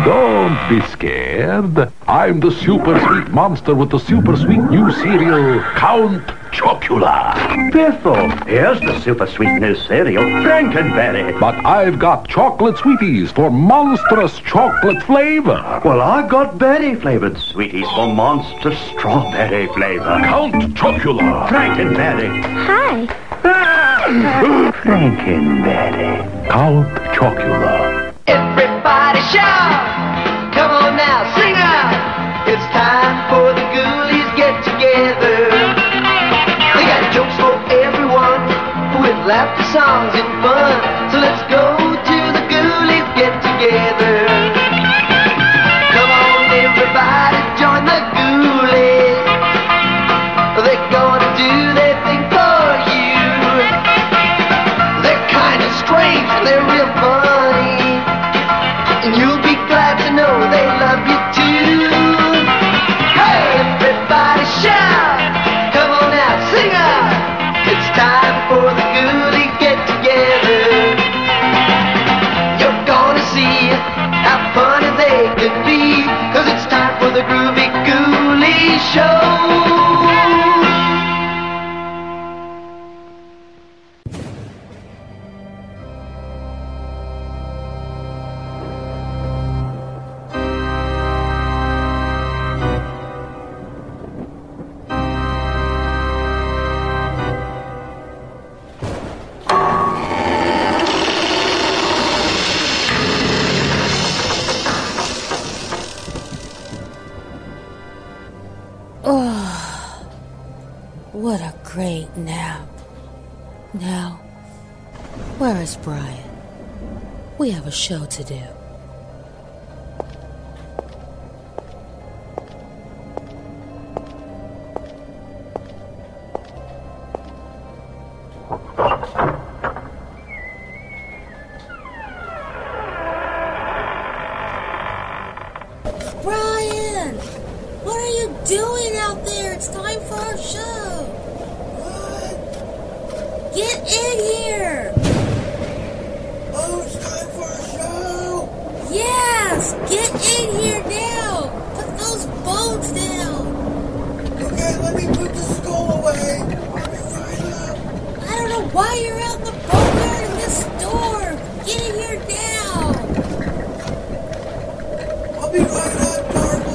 Don't be scared. I'm the super sweet monster with the super sweet new cereal, Count Chocula. Biffle, here's the super sweet new cereal, Frankenberry. But I've got chocolate sweeties for monstrous chocolate flavor. Well, I've got berry-flavored sweeties for monstrous strawberry flavor. Count Chocula. Frankenberry. Hi. Frankenberry. Count Chocula. Everybody shout! Come on now, sing out! It's time for the Ghoulies get together. They got jokes for everyone with laughter, songs, and fun. So let's go to the Ghoulies get together. Come on, everybody, join the Ghoulies. They're gonna do their thing for you. They're kind of strange, they're real funny. And you'll be glad to know they love you too. Hey, everybody shout! Come on now, sing out! It's time for the Ghoulies get together. You're gonna see how funny they can be, 'cause it's time for the Groovy Ghoulies Show. What a great nap. Now, where is Brian? We have a show to do. Brian! What are you doing out there? It's time for our show. What? Get in here! Oh, it's time for our show? Yes! Get in here now! Put those bones down! Okay, let me put the skull away. I'll be right up. I don't know why you're out in the boneyard in this storm. Get in here now! I'll be right up, darling.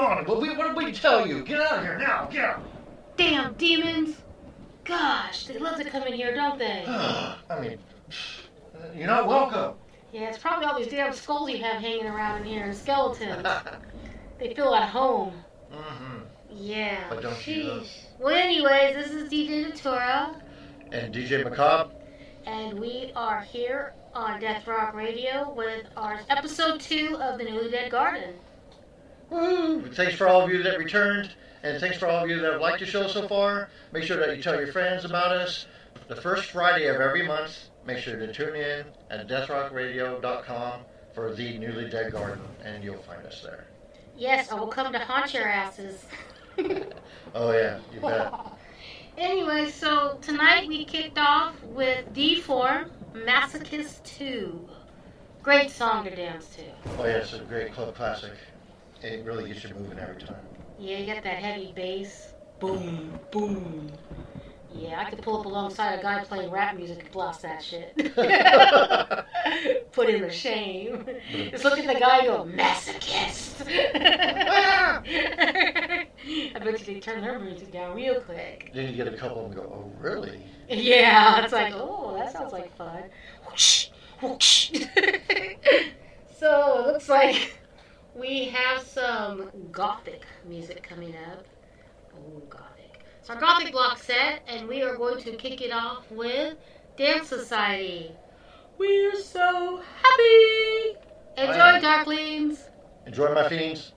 on. What did we tell you? Get out of here now. Get out. Damn demons! Gosh, they love to come in here, don't they? I mean, you're not welcome. Yeah, it's probably all these damn skulls you have hanging around in here and skeletons. They feel at home. Mm-hmm. Yeah. But don't you? Well, anyways, this is DJ Natura. And DJ Macabre. And we are here on Death Rock Radio with our episode 2 of the Newly Dead Garden. Woo! Thanks for all of you that returned, and thanks for all of you that have liked the show so far. Make sure that you tell your friends about us. The first Friday of every month, make sure to tune in at deathrockradio.com for the Newly Dead Garden, and you'll find us there. Yes, I will come to haunt your asses. Oh yeah, you bet. Anyway, so tonight we kicked off with D-Form, Masochist 2. Great song to dance to. Oh yeah, it's a great club classic. It really gets you moving every time. Yeah, you get that heavy bass. Boom, boom. Yeah, I could pull up alongside a guy playing rap music and blast that shit. Put him to shame. Just look at the guy and go, Masochist. I bet you they turn their music down real quick. Then you get a couple and go, oh really? Yeah, it's like, oh, that sounds like fun. Whoosh, whoosh. So, it looks like we have some gothic music coming up. Oh, gothic. It's our gothic block set, and we are going to kick it off with Dance Society. We're so happy! Enjoy, Darklings! Enjoy, my fiends.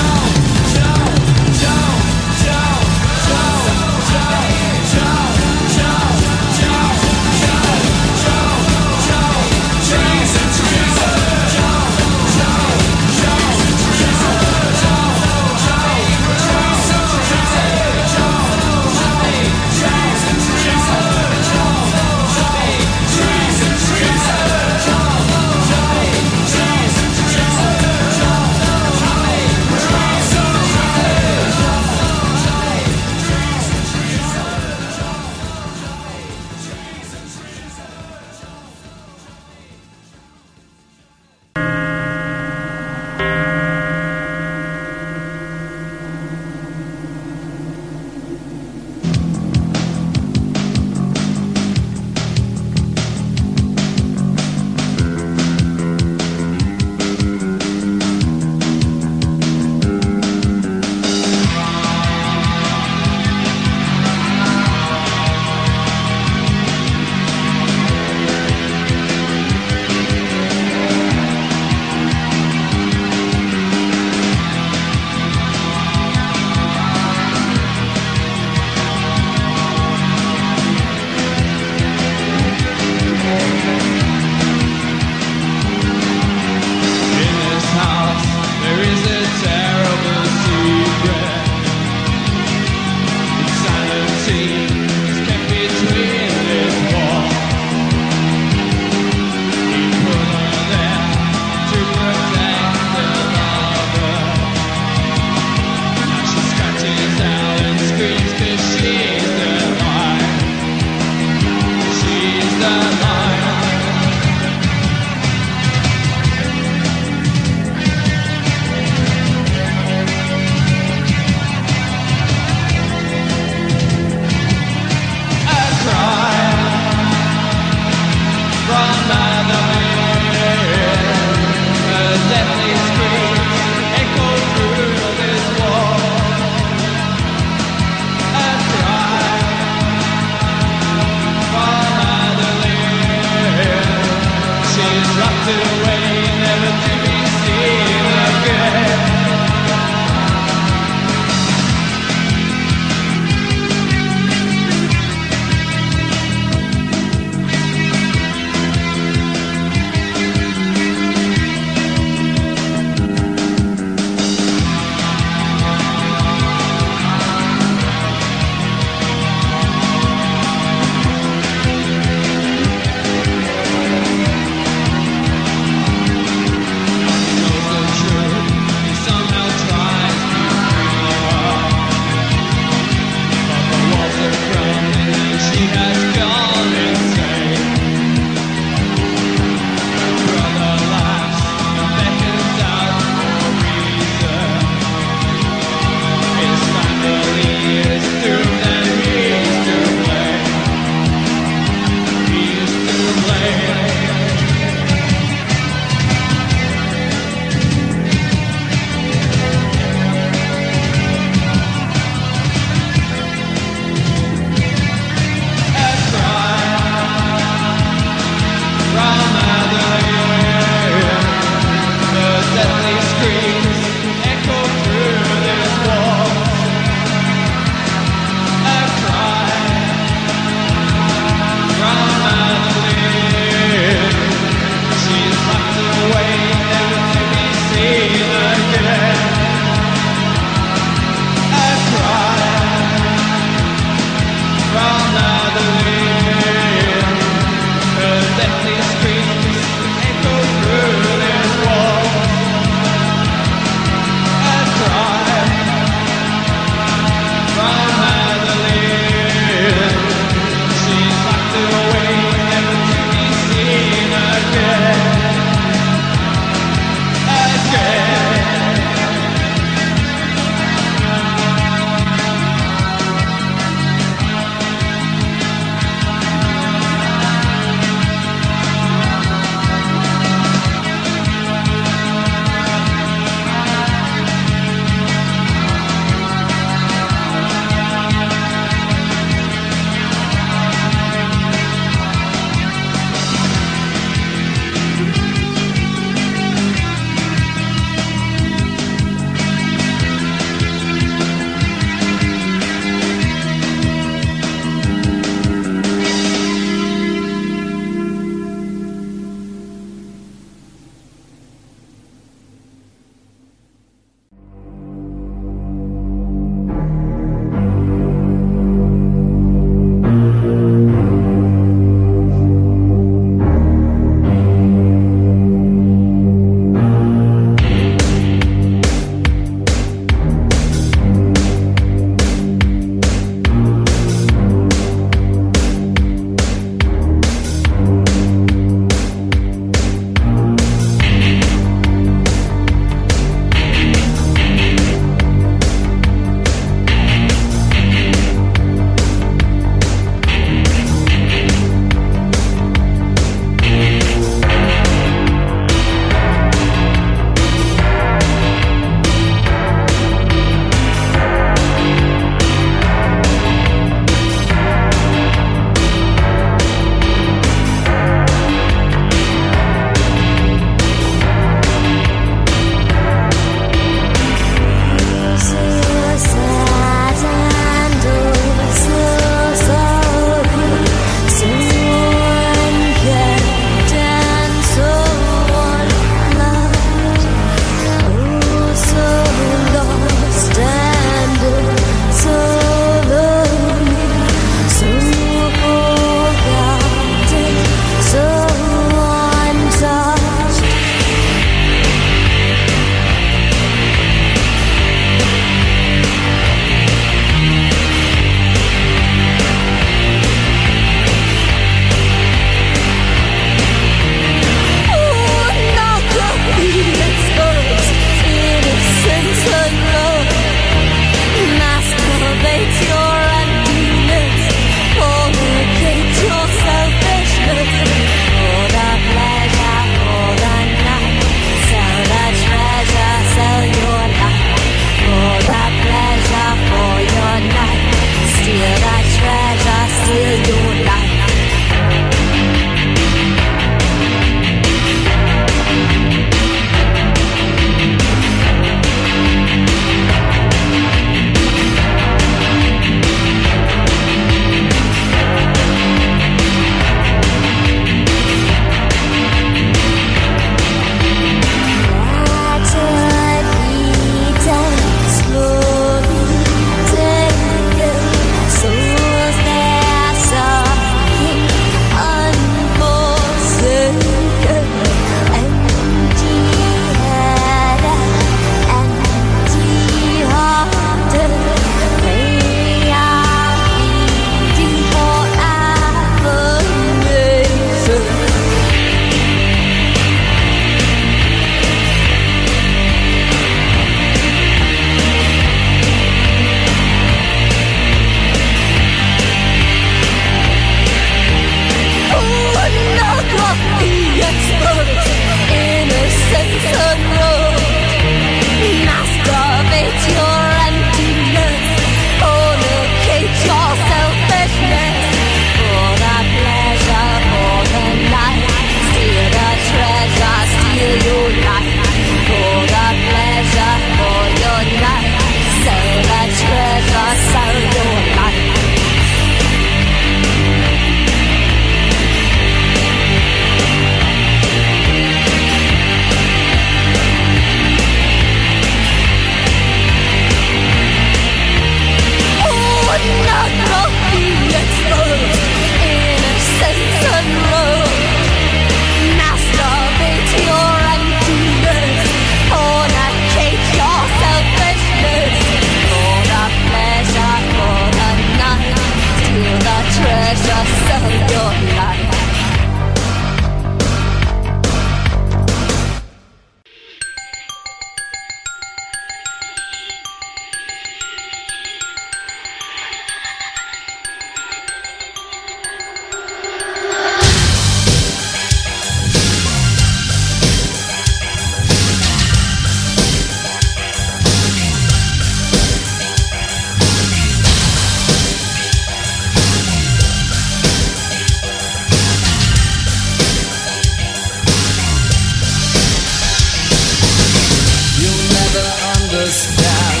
understand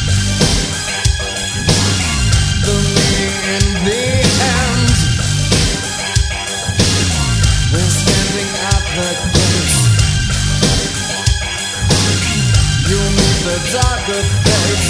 the meaning in the end. We're standing at the gate. You meet the darker fate.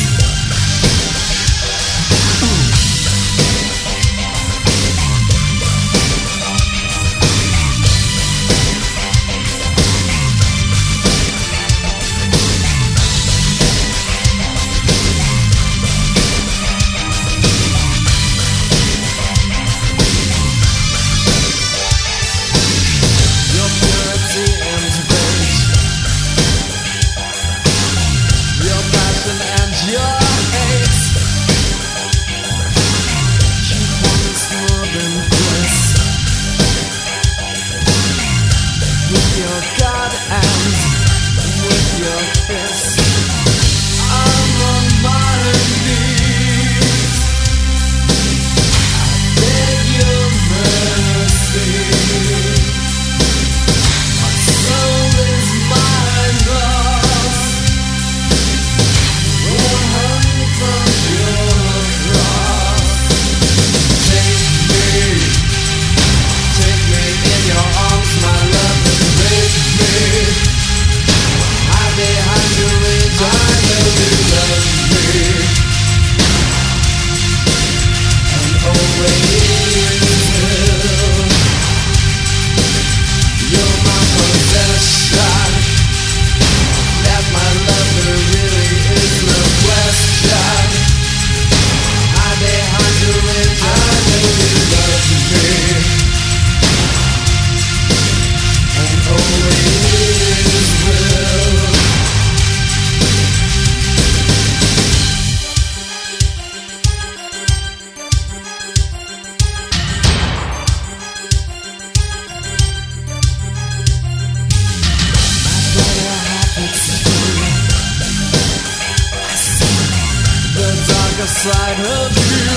Side of you,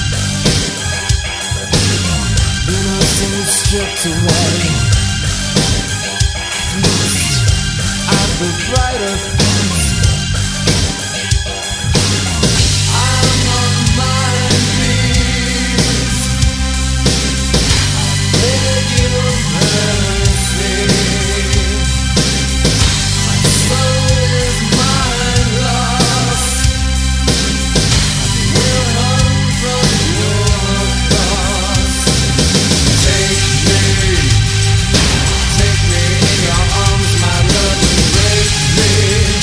innocence stripped away. At the brighter face, I'm on my knees. I beg you mercy. My soul is my loss. Take me in your arms, my love, embrace me.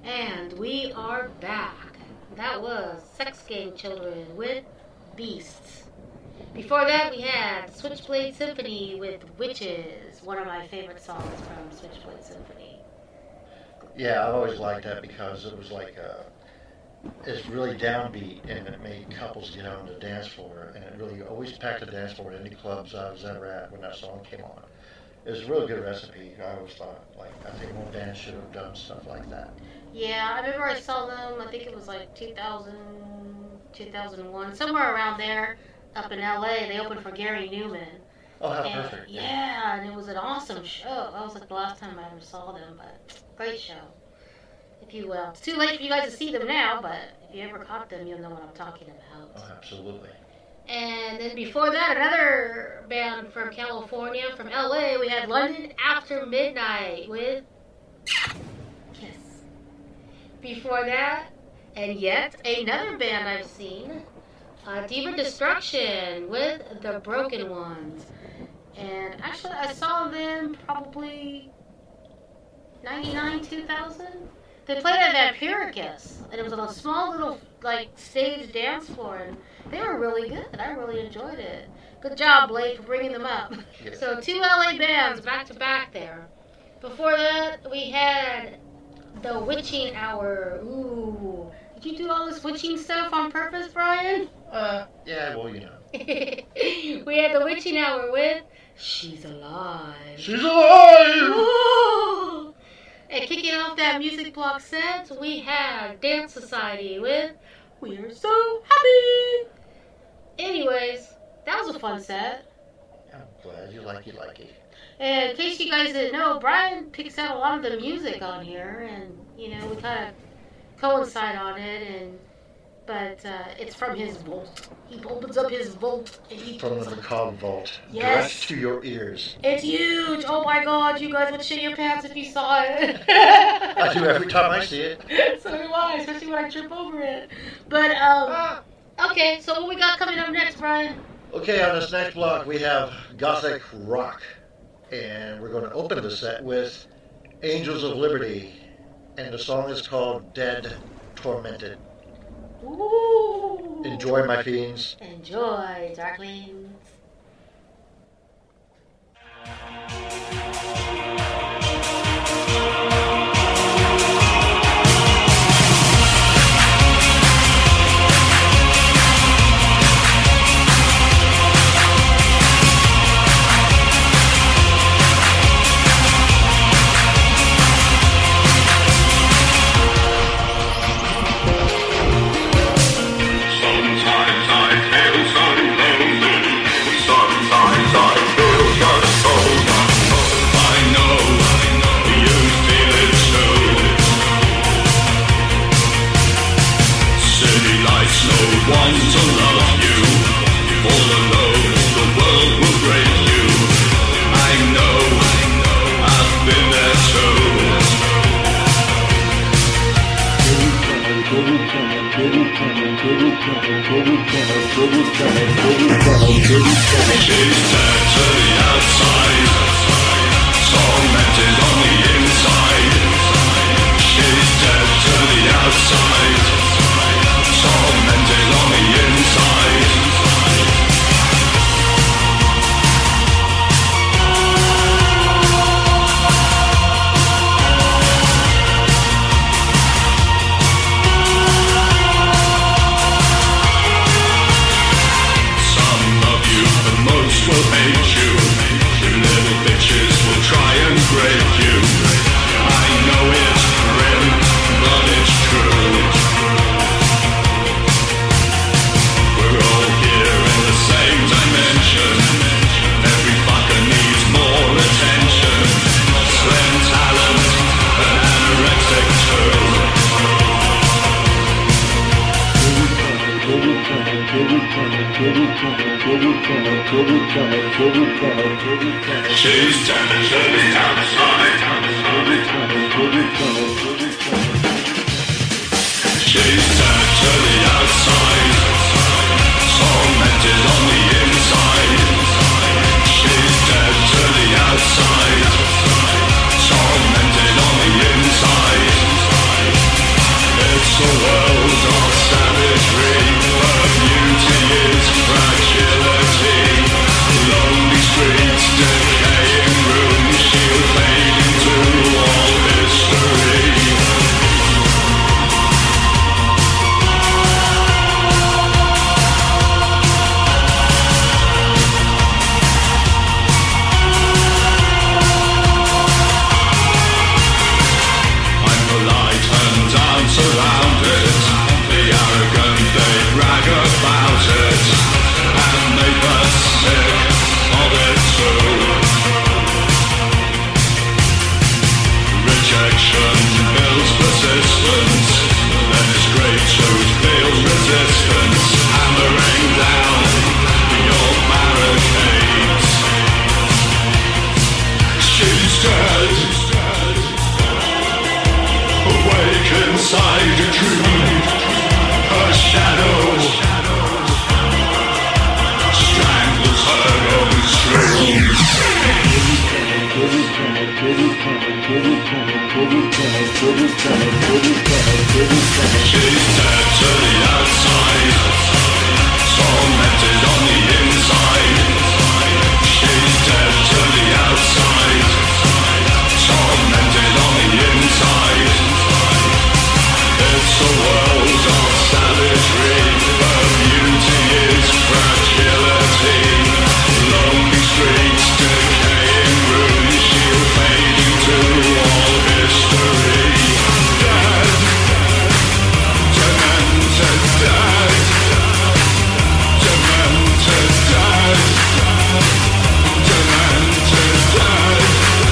And we are back. That was Sex Game Children with Beasts. Before that, we had Switchblade Symphony with Witches, one of my favorite songs from Switchblade Symphony. Yeah, I've always liked that because it was like it's really downbeat, and it made couples get on the dance floor, and it really always packed the dance floor at any clubs I was ever at when that song came on. It was a real good recipe. I always thought, like, I think more bands should have done stuff like that. Yeah, I remember I saw them, I think it was like 2000, 2001, somewhere around there, up in LA. They opened for Gary Newman. Oh, how And, perfect. yeah, and it was an awesome show. That was like the last time I ever saw them, but great show. If you will. It's too late for you guys to see them now, but if you ever caught them, you'll know what I'm talking about. Oh, absolutely. And then before that, another band from California, from LA, we had London After Midnight with Kiss. Before that, and yet another band I've seen, Diva Destruction with The Broken Ones. And actually, I saw them probably 99, 2000. They played at Vampiricus, and it was on a small little like stage dance floor, and they were really good. I really enjoyed it. Good job, Blake, for bringing them up. Yeah. So 2 LA bands back to back there. Before that, we had the Witching Hour. Ooh, did you do all this witching stuff on purpose, Brian? Yeah, well, you know. We had the Witching Hour with She's Alive. She's alive! Ooh. And kicking off that music block set, we had Dance Society with We're So Happy. Anyways, that was a fun set. I'm glad you like it. And in case you guys didn't know, Brian picks out a lot of the music on here, and we kind of coincide on it. But it's from his vault. He opens up his vault and he From the macabre vault. Yes. Direct to your ears. It's huge. Oh my God, you guys would shit your pants if you saw it. I do every time I see it. So do I, especially when I trip over it. But okay. So what we got coming up next, Brian? Okay, on this next block we have Gothic Rock. And we're going to open the set with Angels of Liberty. And the song is called Dead Tormented. Ooh. Enjoy, my fiends. Enjoy, Darklings. Sometimes I feel so lonely. Sometimes I feel so cold. I know you feel it too. City lights, no one to love you. All alone, the world will break you. I know, I've been there too. She's dead to the outside, tormented on the inside. She's dead to the outside, tormented on the inside. Some love you, but most will hate you. You little bitches will try and break you. I know it's grim, but it's true. We're all here in the same dimension. Every fucker needs more attention. Slim talent, and anorexic too. She's dead to the outside. She's dead to the outside, tormented on the inside. She's dead to the outside, tormented on the inside. inside a tree. Her shadow strangles her own strings. She's dead to the outside, tormented on the inside. She's dead to the outside, tormented on the inside. It's a world of savagery, but beauty is fragility. Lonely streets, decaying rooms, she'll fade into all history. Dead, demented dead, demented dead, demented dead.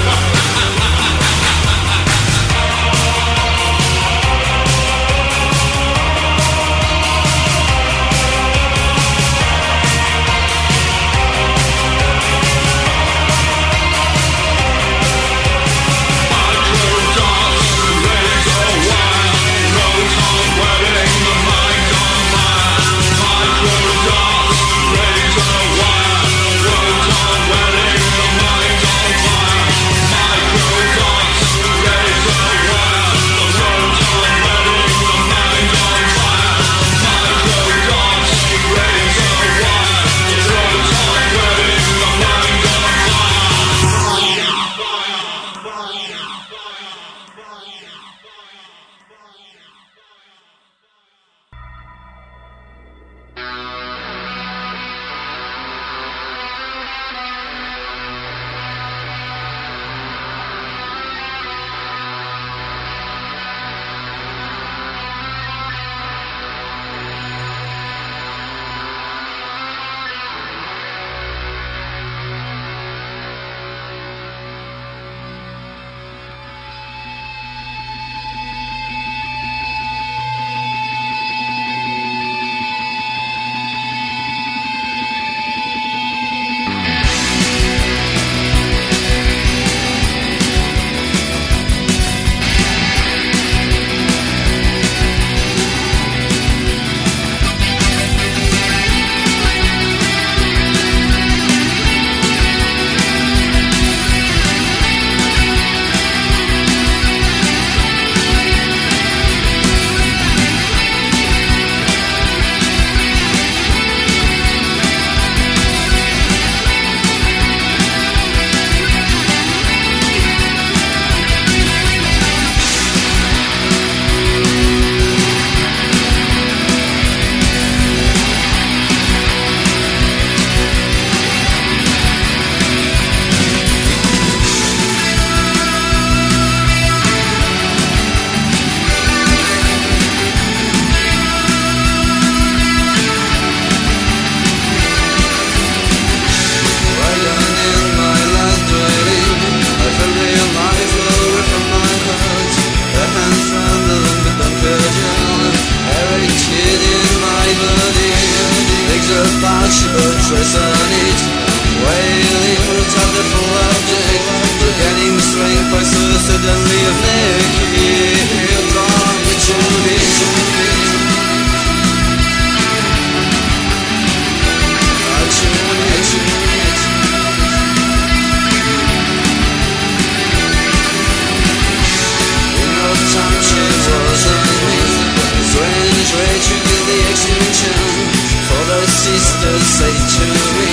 Sisters say to me,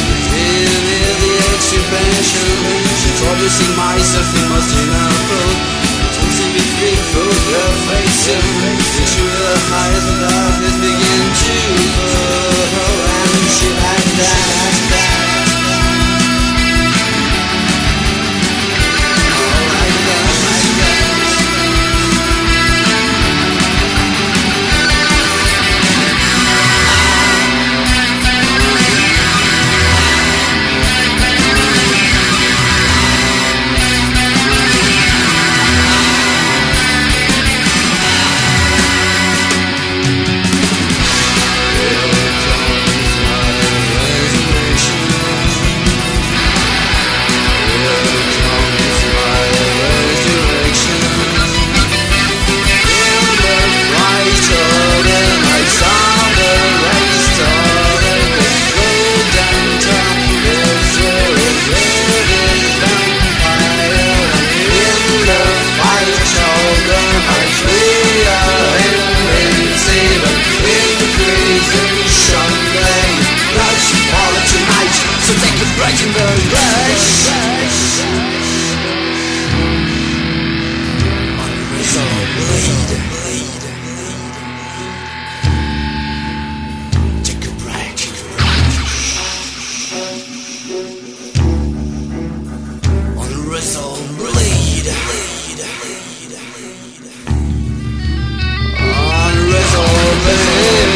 hear the exhibition. Introducing myself in most inaudible. Don't see me free for your facing. Into the highest darkness begin to flow. And she like that. All like that, like that. Here comes my resurrection. Wrestle Blade. On Wrestle Blade.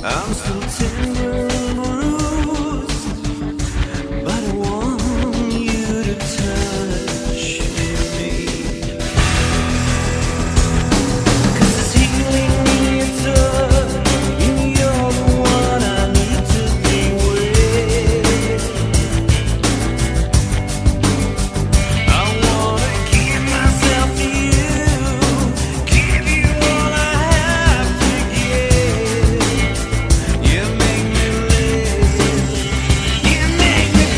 I'm still tender and bruised, but I want you to touch me. 'Cause there's healing in your touch, and you're the one I need to be with. I wanna give myself to you, give you all I have to give. You make me live, you make me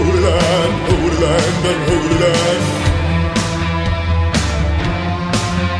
Holy land, and holy land.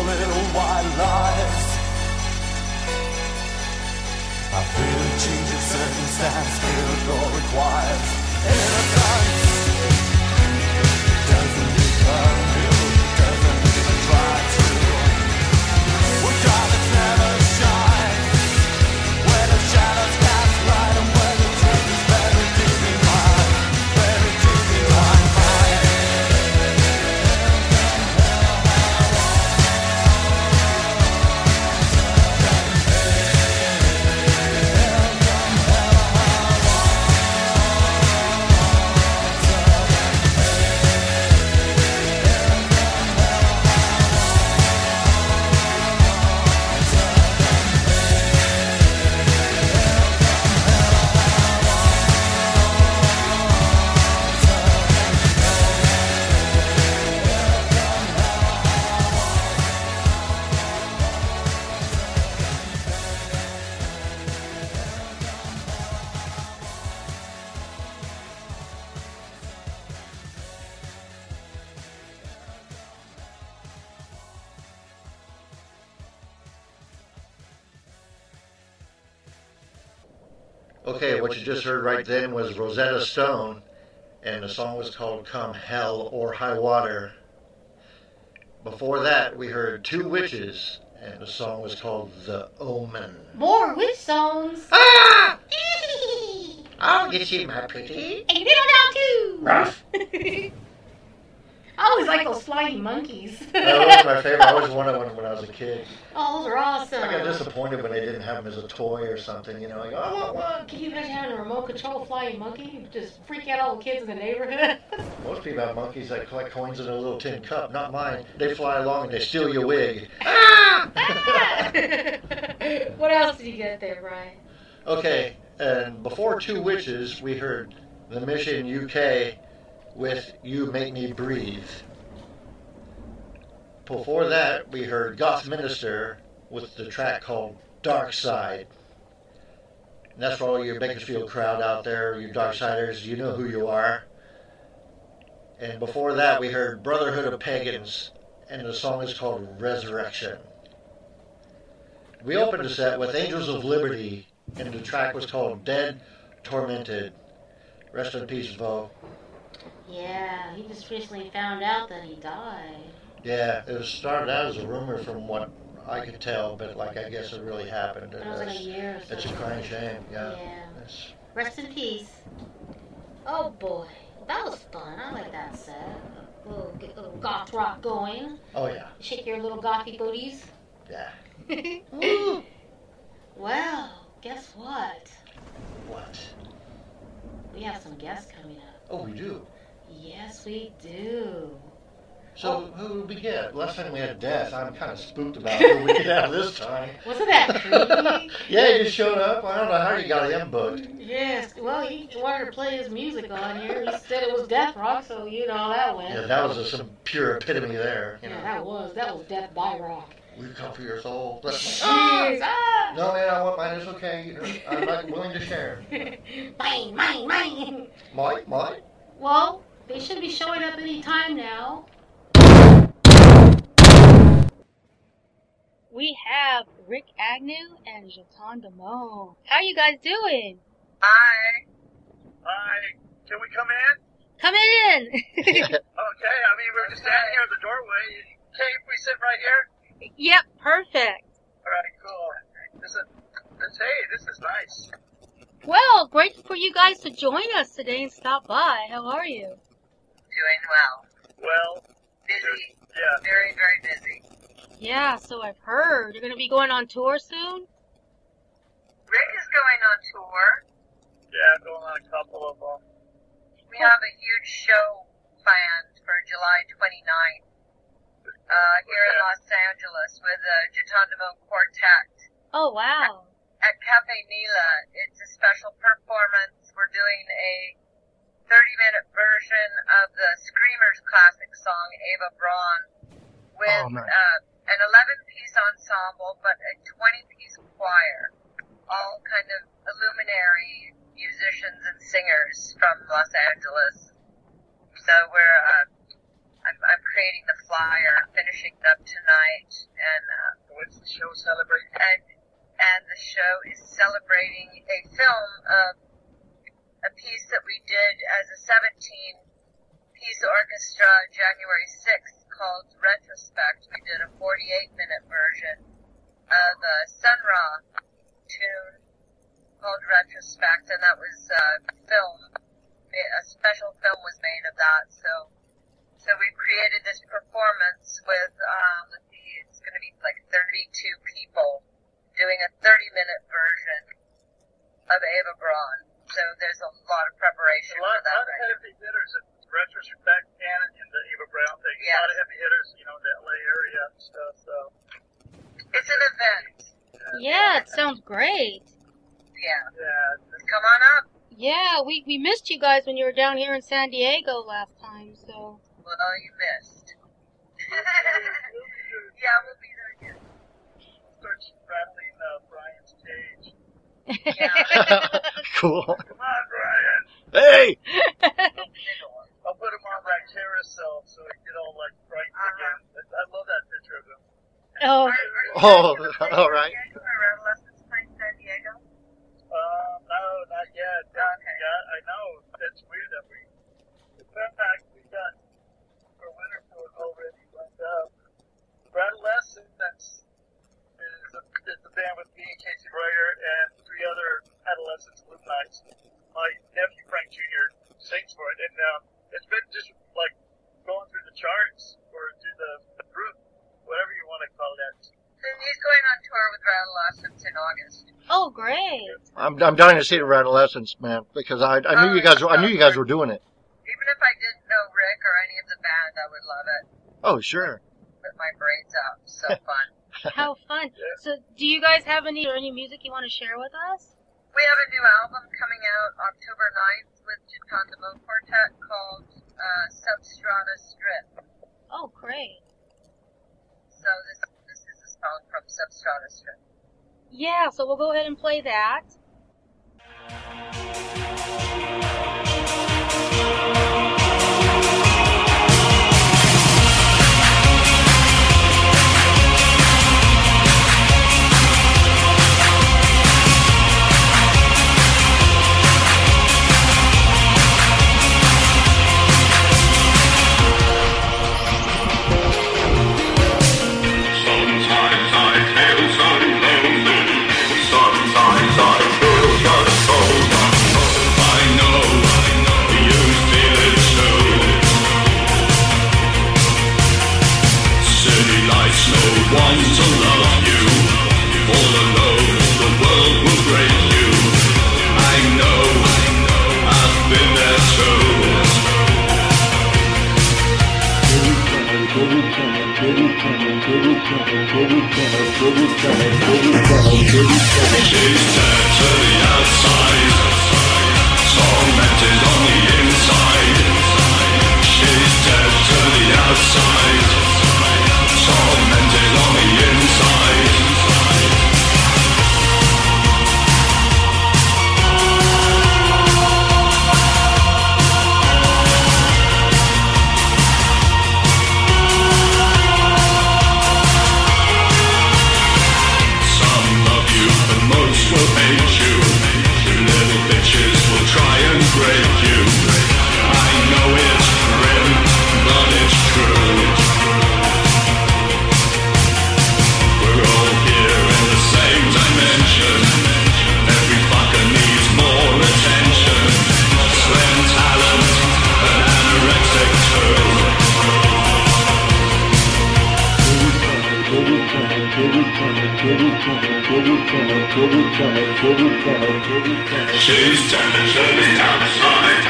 your little white lies. I feel a change of circumstance, feel it all requires innocence. Doesn't become you, doesn't even try to. We're God that's never shines, where the shadows cast light and where the truth is buried deep behind, buried deep behind mine. Okay, what you just heard right then was Rosetta Stone, and the song was called Come Hell or High Water. Before that, we heard Two Witches, and the song was called The Omen. More witch songs. Ah! I'll get you, my pretty. And you down too. Ruff. I always like those flying monkeys. That was my favorite. I always wanted one when I was a kid. Oh, those are awesome. I got disappointed when they didn't have them as a toy or something, you know, like, oh, I want one. Can you imagine having a remote control flying monkey? Just freak out all the kids in the neighborhood. Most people have monkeys that collect coins in a little tin cup. Not mine. They fly along and they steal your wig. What else did you get there, Brian? Okay, and before Two Witches, we heard The Mission UK with You Make Me Breathe. Before that, we heard Goth Minister with the track called Dark Side. And that's for all your Bakersfield crowd out there, you Darksiders, you know who you are. And before that, we heard Brotherhood of Pagans, and the song is called Resurrection. We opened the set with Angels of Liberty, and the track was called Dead Tormented. Rest in peace, Vo. Yeah, he just recently found out that he died. Yeah, it was started out as a rumor from what I could tell, but like I guess it really happened. It was like a year or so. It's a crying shame, yeah. Yeah. Rest in peace. Oh boy, that was fun. I like that set. A little goth rock going. Oh yeah. Shake your little gothy booties. Yeah. Well, guess what? What? We have some guests coming up. Oh, we do? Yes, we do. So, who did we get? Last time we had Death. I'm kind of spooked about who we could have this time. Wasn't that creepy? Yeah, he just showed up. I don't know how you got him booked. Yes, well, he wanted to play his music on here. He said it was death rock, so you know how that went. Yeah, that was just some pure epitome there. You know. That was death by rock. We come for your soul. Jeez, ah! No, man, I want mine. It's okay. I'm not willing to share. Mine. Mine? Well, they should be showing up any time now. We have Rick Agnew and Jeton Damone. How you guys doing? Hi. Can we come in? Come in. Okay, I mean, we're just standing here at the doorway. Okay, if we sit right here? Yep, perfect. Alright, cool. This is nice. Well, great for you guys to join us today and stop by. How are you? Doing well. Well, busy. Yeah. Very, very busy. Yeah, so I've heard. You're going to be going on tour soon? Rick is going on tour. Yeah, going on a couple of them. We have a huge show planned for July 29th here in Los Angeles with the Jeton Damone Quartet. Oh, wow. At Cafe Nila. It's a special performance. We're doing a 30-minute version of the Screamers classic song, Ava Braun, with an 11-piece ensemble, but a 20-piece choir. All kind of luminary musicians and singers from Los Angeles. So we're I'm creating the flyer, finishing it up tonight, and what's the show celebrating? And the show is celebrating a film of a piece that we did as a 17-piece orchestra January 6th called Retrospect. We did a 48-minute version of a Sun Ra tune called Retrospect, and that was film. A special film was made of that, so we created this performance with, it's going to be like 32 people doing a 30-minute version of Ava Braun. So there's a lot of preparation for that. A lot of heavy hitters at Retrospect and in the Ava Braun thing. Yes. A lot of heavy hitters, in the LA area and stuff, so. It's an event. Yeah, it sounds great. Yeah. Yeah. Come on up. Yeah, we missed you guys when you were down here in San Diego last time, so. Well, you missed. Yeah, we'll be there again. Start rattling Brian's cage. Yeah. Cool. Come on, Brian. Hey! I'll put him on that carousel so he get all like bright again. I love that picture of him. Oh. All right. Adolescents play in San Diego? No, not yet. Okay. Yeah, I know. That's weird that in fact, we got our winner for it already lined up. Adolescents is a band with me and Casey Breyer and 3 other Adolescents alumni. My nephew Frank Jr. sings for it, and it's been just like going through the charts or through the group, whatever you want to call that. So he's going on tour with Adolescents in August. Oh, great. I'm dying to see the Adolescents, man, because I knew you guys were doing it. Even if I didn't know Rick or any of the band, I would love it. Oh, sure. Put my brains out. So fun. How fun. So, do you guys have any music you want to share with us? We have a new album coming out October 9th with Jitandamo Quartet called Substrata Strip. Oh, great. So this is a song from Substrata Strip. Yeah, so we'll go ahead and play that. Sometimes I feel so lonely. Sometimes I feel so cold. I know you feel it too. City lights, no one to love you. All alone, the world will break you. I know, I've been there too. She's dead to the outside, tormented on the inside. She's dead to the outside, tormented on the inside. Some love you, but most will hate you. Little bitches will try and break you. I know it's grim, but it's true. We're all here in the same dimension. Every fucker needs more attention. Slim talent, an anorexic too. She's dead to the outside.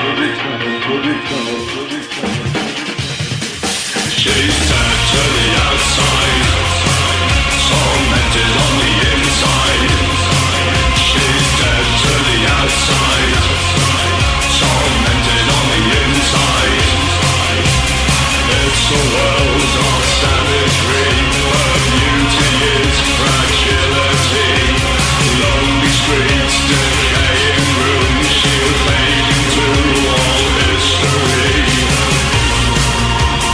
She's dead to the outside, tormented on the inside. She's dead to the outside, tormented on the inside. It's a world of savagery, where beauty is fragility. Lonely streets, decaying rooms, she'll fade into all history.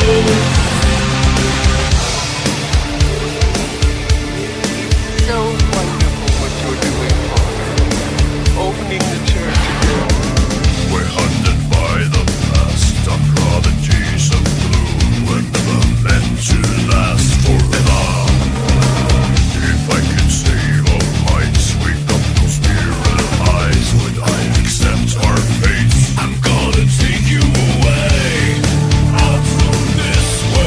So wonderful what you're doing, Father. Opening the church again. We're hunted by the past on prodigies of gloom were never meant to last forever. If I could save all minds, wake up those spirit eyes, would I accept our fate? I'm gonna take you away, out from this world.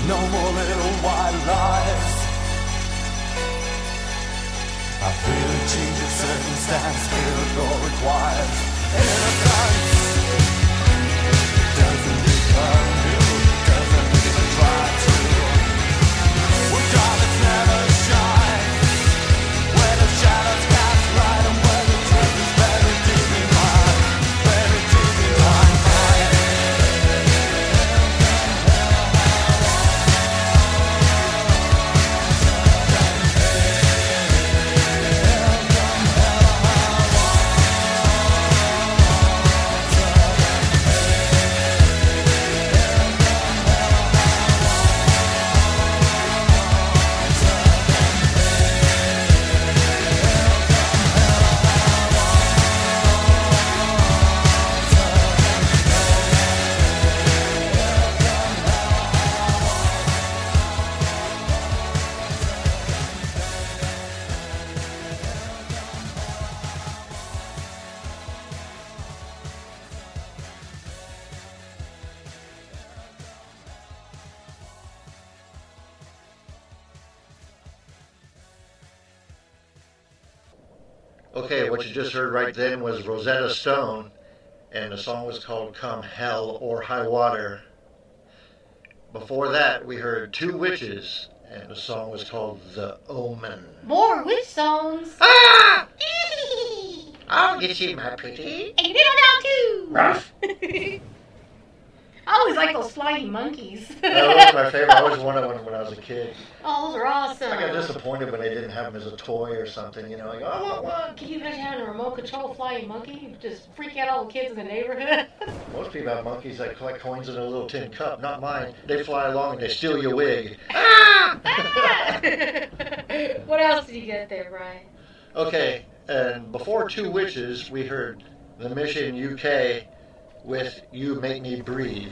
No more little white lies. I feel a change of circumstance, feels or requires innocence. Doesn't become you, doesn't even try to. Well, darkness never shines where the shadows cast light and where the truth is buried deep in mine, buried deep in my mind. Okay, what you just heard right then was Rosetta Stone, and the song was called Come Hell or High Water. Before that, we heard Two Witches, and the song was called The Omen. More witch songs. Ah! I'll get you, my pretty. And you don't too. Ruff. I always like those flying monkeys. That was my favorite. I always wanted one when I was a kid. Oh, those are awesome. I got disappointed when they didn't have them as a toy or something. You know, like, oh, I want one. Can you imagine having a remote control flying monkey? Just freak out all the kids in the neighborhood. Most people have monkeys that collect coins in a little tin cup. Not mine. They fly along and they steal your wig. What else did you get there, Brian? Okay, and before Two Witches, we heard The Mission UK with You Make Me Breathe.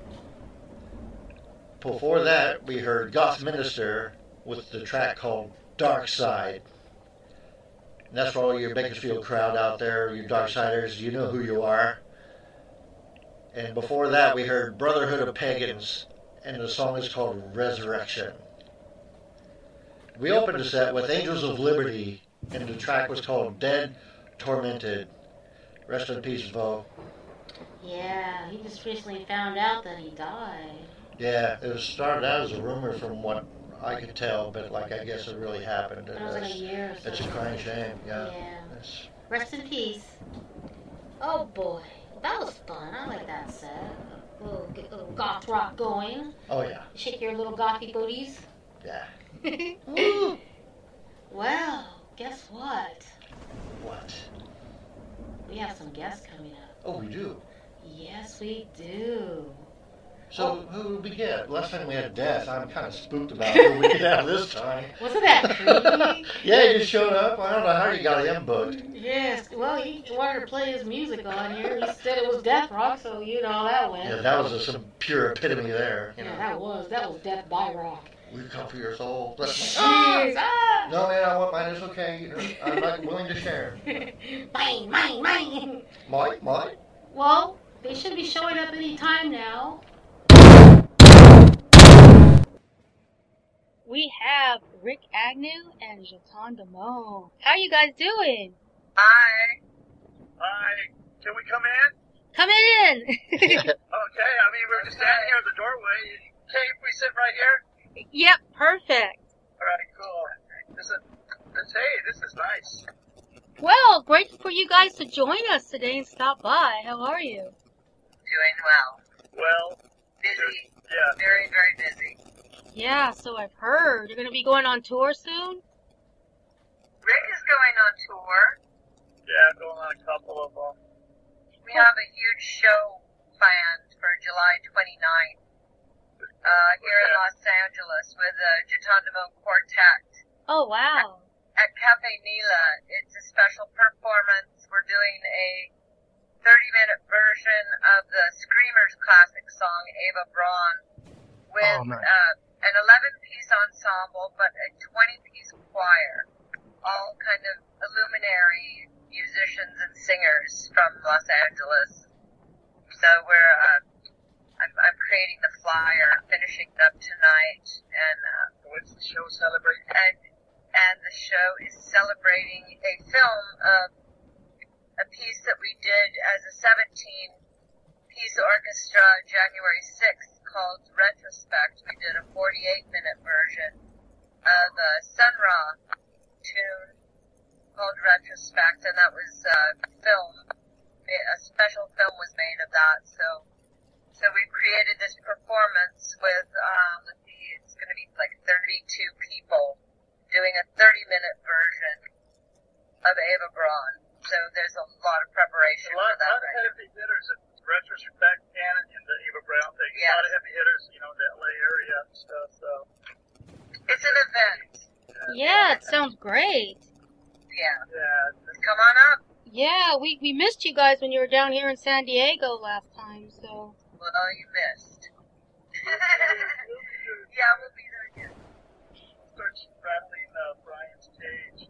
Before that, we heard Goth Minister with the track called Dark Side. And that's for all your Bakersfield crowd out there, you Darksiders, you know who you are. And before that, we heard Brotherhood of Pagans, and the song is called Resurrection. We opened the set with Angels of Liberty, and the track was called Dead Tormented. Rest in peace, Vo. Yeah, he just recently found out that he died. Yeah, it was started out as a rumor from what I could tell, but like I guess it really happened. That was like a year or so. It's a crying shame, yeah. Yeah. Rest in peace. Oh boy, that was fun. I like that set. Get a little goth rock going. Oh yeah. Shake your little gothy booties. Yeah. Well, guess what? What? We have some guests coming up. Oh, we do? Yes, we do. So, who did we get? Last time we had Death. I'm kind of spooked about who we got this time. Wasn't that creepy? Yeah, he just showed up. I don't know how you got him booked. Yes, well, he wanted to play his music on here. He said it was death rock, so you know how that went. Yeah, that was some pure epitome there. You know. Yeah, that was death by rock. We come for your soul. Jeez. Ah! No, man, I want mine. It's okay. You know, I'm not willing to share. Mine. Mine? Well, they should be showing up any time now. We have Rick Agnew and Jeton Damone. How are you guys doing? Hi. Can we come in? Come in! Okay, I mean, we're just standing here at the doorway. Okay, if we sit right here? Yep, perfect. Alright, cool. This is nice. Well, great for you guys to join us today and stop by. How are you? Doing well. Well, busy. Yeah. Very, very busy. Yeah, so I've heard. You're going to be going on tour soon? Rick is going on tour. Yeah, going on a couple of them. We have a huge show planned for July 29th here in Los Angeles with the Jeton Damone Quartet. Oh, wow. At Cafe Nila. It's a special performance. We're doing a 30-minute version of the Screamers classic song, Ava Braun, with an 11-piece ensemble, but a 20-piece choir. All kind of luminary musicians and singers from Los Angeles. So I'm creating the flyer finishing up tonight, and what's the show celebrating? And the show is celebrating a film of a piece that we did as a 17-piece orchestra January 6th called Retrospect. We did a 48-minute version of a Sun Ra tune called Retrospect, and that was film. A special film was made of that, so we created this performance with, it's going to be like 32 people doing a 30-minute version of Eva Braun. So there's a lot of preparation for that. A lot of heavy hitters in Retrospect and in the Eva Braun thing. Yes. A lot of heavy hitters, in the LA area and stuff, so. It's an event. Yeah, it sounds great. Yeah. Yeah. Come on up. Yeah, we missed you guys when you were down here in San Diego last time, so. Well, you missed. Yeah, we'll be there again. Start rattling Brian's cage.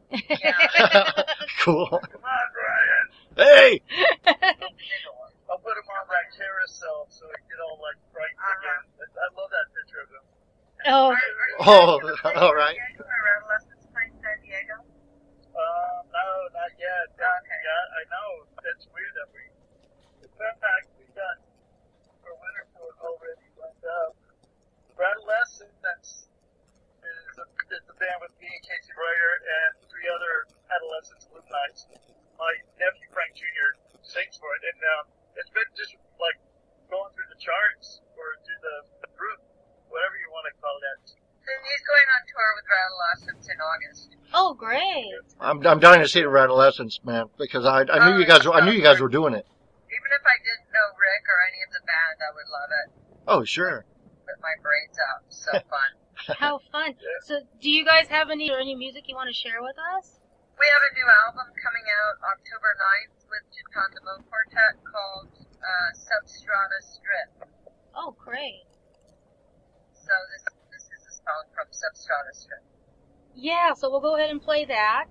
Cool. Come on, Brian. Hey! I'll put him on that carousel so he get all like bright again. I love that picture of him. Oh. All right. Adolescents playing San Diego? No, not yet. Okay. Yeah, I know. That's weird that in fact, we got our winter tour already lined up. Adolescents is the band with me and Casey Ryder and 3 other Adolescents alumni. My nephew Frank Jr. sings for it, and it's been just like going through the charts or through the group, whatever you want to call that. So he's going on tour with Adolescents in August. Oh, great. I'm dying to see the Adolescents, man, because I knew you guys were doing it. Even if I didn't know Rick or any of the band, I would love it. Oh, sure. Put my brains out. So fun. How fun. So, do you guys have any music you want to share with us? We have a new album coming out October 9th with Jatan Demo Quartet called Substrata Strip. Oh, great. So this is a song from Substrata Strip. Yeah, so we'll go ahead and play that.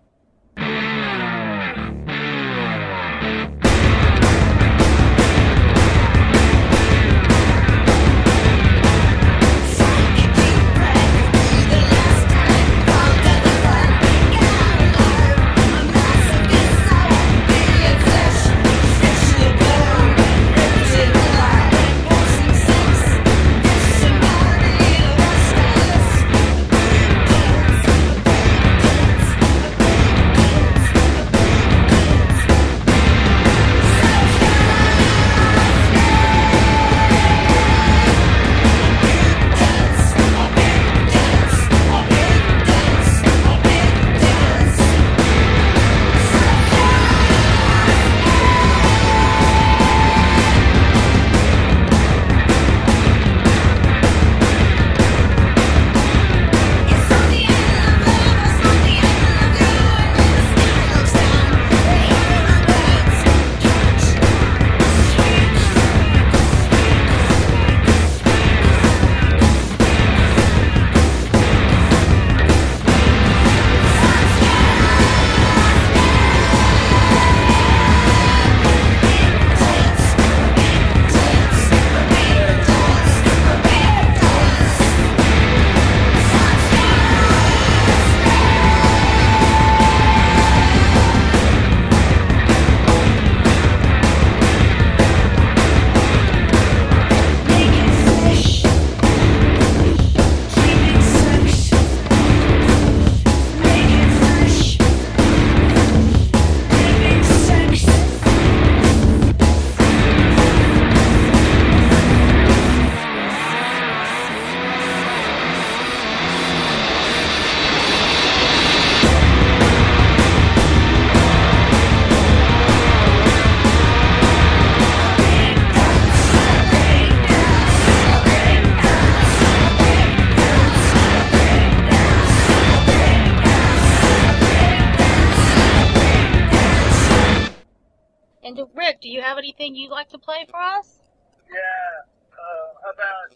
And Rick, do you have anything you'd like to play for us? Yeah, how about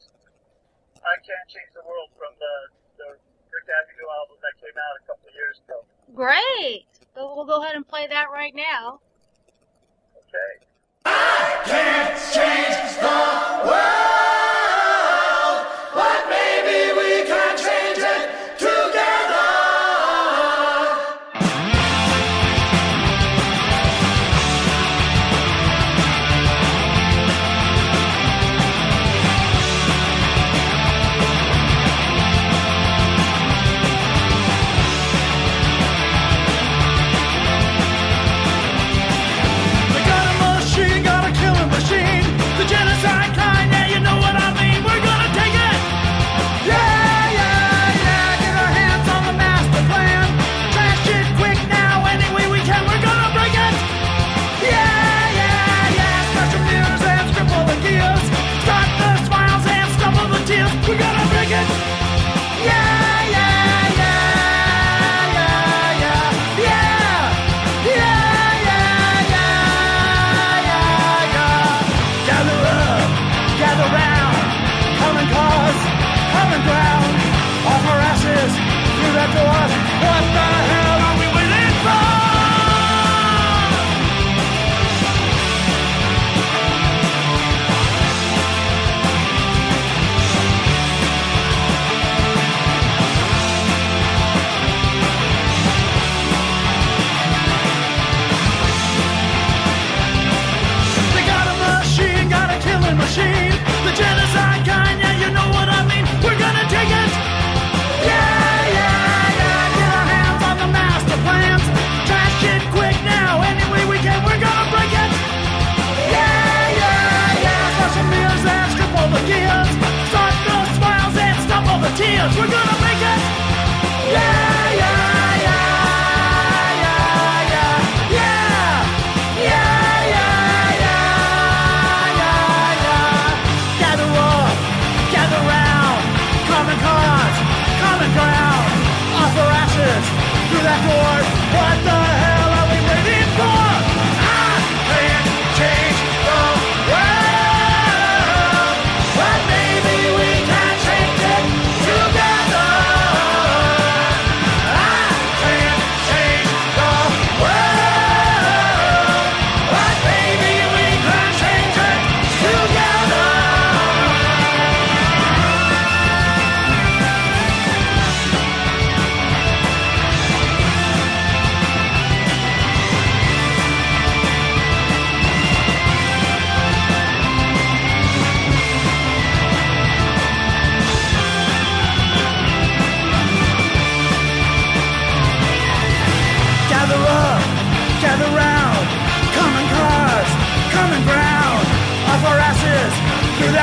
I Can't Change the World from the Rick Agnew album that came out a couple of years ago. Great! So we'll go ahead and play that right now. Okay. I can't change the world.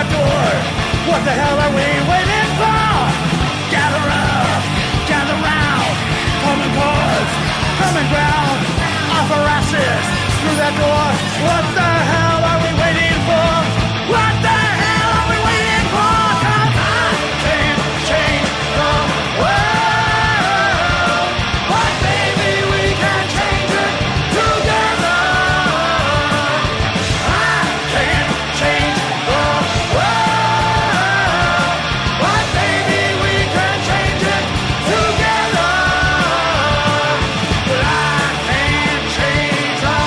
that door. What the hell are we waiting for? Gather up, gather round, common cause, common ground. Offer asses through that door. What the hell are we waiting for? What the hell are we waiting for? 'Cause I can't change the world, but baby we can change it together. I can't change the world, but baby we can change it together. But I can't change the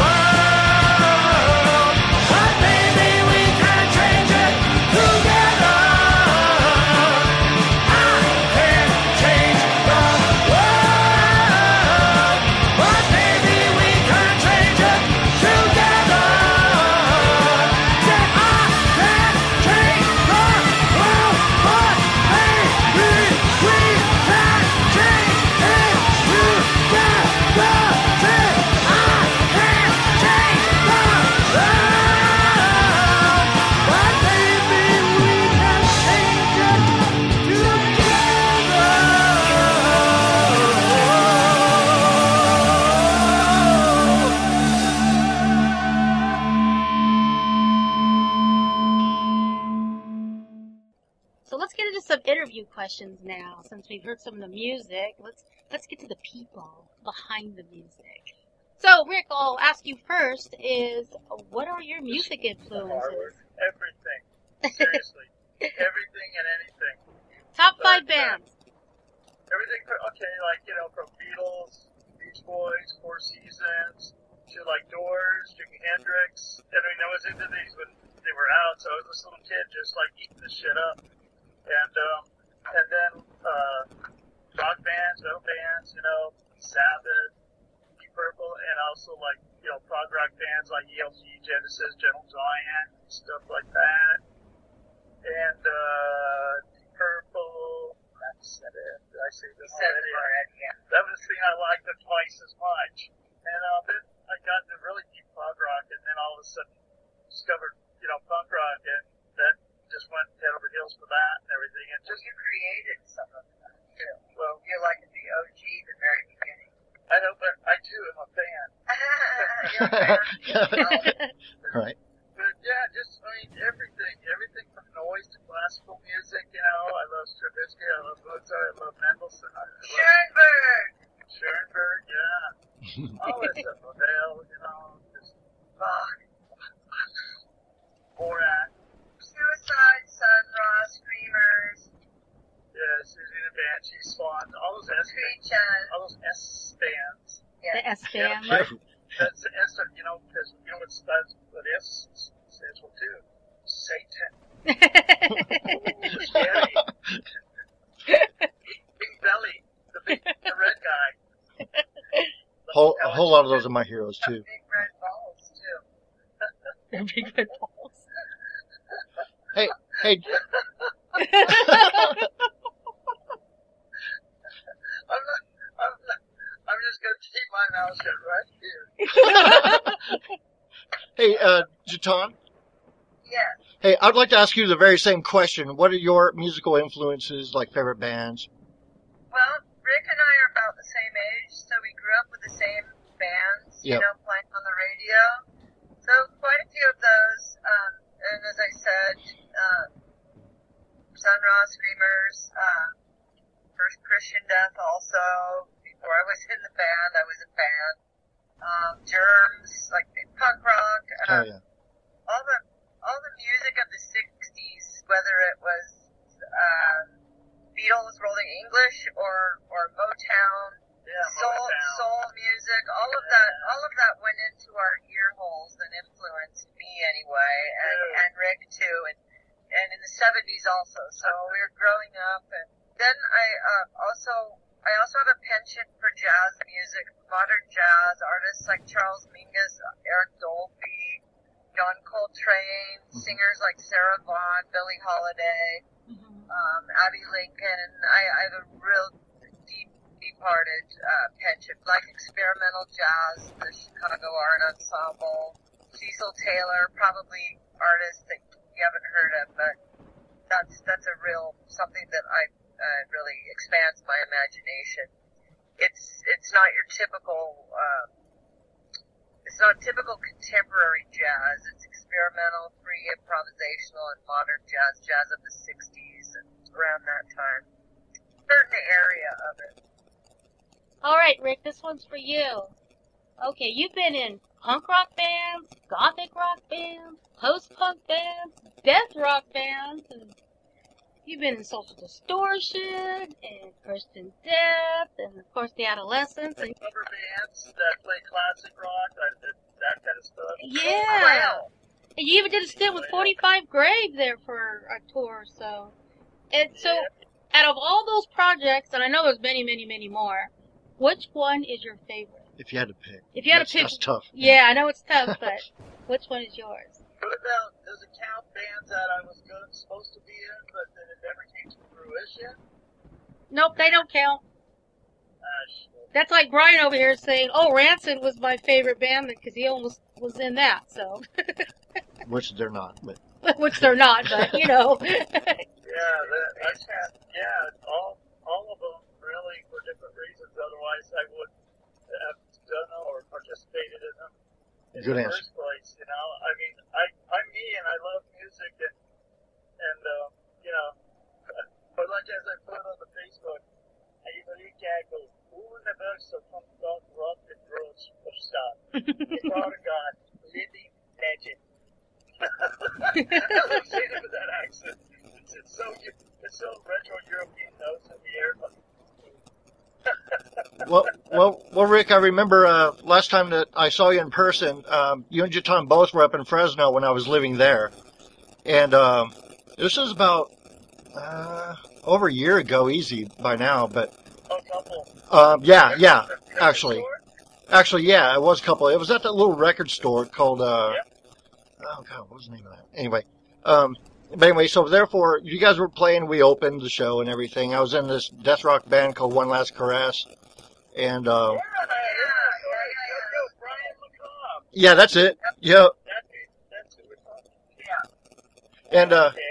world, but baby we can change it together. I can't change the world, but baby we can change it together. Say I can't change the world, but baby we can change it together. Say I can't change the world, but baby we can change it So let's get into some interview questions now. Since we've heard some of the music, let's get to the people behind the music. So Rick, I'll ask you first: is what are your music influences? Everything. Seriously. Everything and anything. Top 5 bands. Everything, okay, like, you know, from Beatles, Beach Boys, Four Seasons, to like Doors, Jimi Hendrix. I mean, I was into these when they were out, so I was this little kid just like eating this shit up. And then, rock bands, metal bands, you know, Sabbath, Deep Purple, and also like, you know, prog rock bands like ELC, Genesis, Gentle Giant, stuff like that. And, Deep Purple, that's it. Did I say this already? Yeah. That was the thing I liked them twice as much. And, then I got to really deep prog rock, and then all of a sudden discovered, you know, punk rock, and that just went head over heels for that and everything. And just You created some of that too. well, You're like the OG, the very beginning. I know, but I too am a fan. You're a fan. Right. But yeah, just I mean everything from noise to classical music. You know, I love Stravinsky, I love Mozart, I love Mendelssohn, I love Schoenberg, yeah, all that stuff. Ravel, you know, just Bach, Borat. Suicide, Sun Ra, Screamers, Yeah, Susie the Banshee, Swan, all those S Screechin'. all those S bands. The S band. Yeah, right. That's the S, you know, because you know that's what S stands for too. Satan. Ooh, scary. Big belly, the red guy. A whole lot of those are my heroes too. Big red balls too. Big red balls. Hey, I'm just gonna keep my mouth shut right here. hey, Jatan. Yeah. Hey, I'd like to ask you the very same question. What are your musical influences, like favorite bands? Well, Rick and I are about the same age, so we grew up with the same bands, Yep. you know, playing on the radio. So quite a few of those, and as I said, Sun Ra, Screamers, First Christian Death also. Before I was in the band, I was a fan. Germs, like punk rock. Oh yeah. All the music of the 60s, whether it was Beatles, Rolling English, or Motown, soul music, all of that went into our ear holes and influenced me anyway, and Rick too, and in the 70s also. So we were growing up, and then I also have a penchant for jazz music, modern jazz artists like Charles Mingus, Eric Dolphy, John Coltrane, singers like Sarah Vaughan, Billie Holiday, Abbey Lincoln. I have a real deep-hearted penchant, like experimental jazz, the Chicago Art Ensemble, Cecil Taylor, probably artists that you haven't heard of, but that's a real something that I really expands my imagination. It's not your typical it's not typical contemporary jazz. It's experimental, free, improvisational, and modern jazz of the '60s and around that time. Certain area of it. All right, Rick, this one's for you. Okay, you've been in punk rock bands, gothic rock bands, post-punk bands, death rock bands, and you've been in Social Distortion, and Cursed in Death, and of course the Adolescents. And Cover bands that play classic rock, that kind of stuff. yeah. And you even did a stint with 45 Grave there for a tour, so. And so, out of all those projects, and I know there's many, many, many more, which one is your favorite? If you had to pick. If you had to pick. That's tough. Yeah, I know it's tough, but which one is yours? What about, does it count bands that I was supposed to be in, but then it never came to fruition? Nope, they don't count. Shit. That's like Brian over here saying, oh, Rancid was my favorite band because he almost was in that, so. Which they're not, but. Which they're not, but, you know. All of them really for different reasons. Otherwise, I would have done or participated in them in Good the answer. first place. You know, I mean, I'm me and I love music and you know, but like as I put on the Facebook, I richiego un universo con rock and roll superstar. Without a God, living legend. I love saying it with that accent. It's so retro European notes in the air. Well, Rick, I remember last time that I saw you in person, you and Jatan both were up in Fresno when I was living there. And this was about over a year ago, easy by now, but yeah, actually, yeah, it was a couple. It was at that little record store called oh God, what was the name of that? Anyway, but anyway, so therefore, you guys were playing. We opened the show and everything. I was in this death rock band called One Last Caress, and yeah, that's it. Yep. And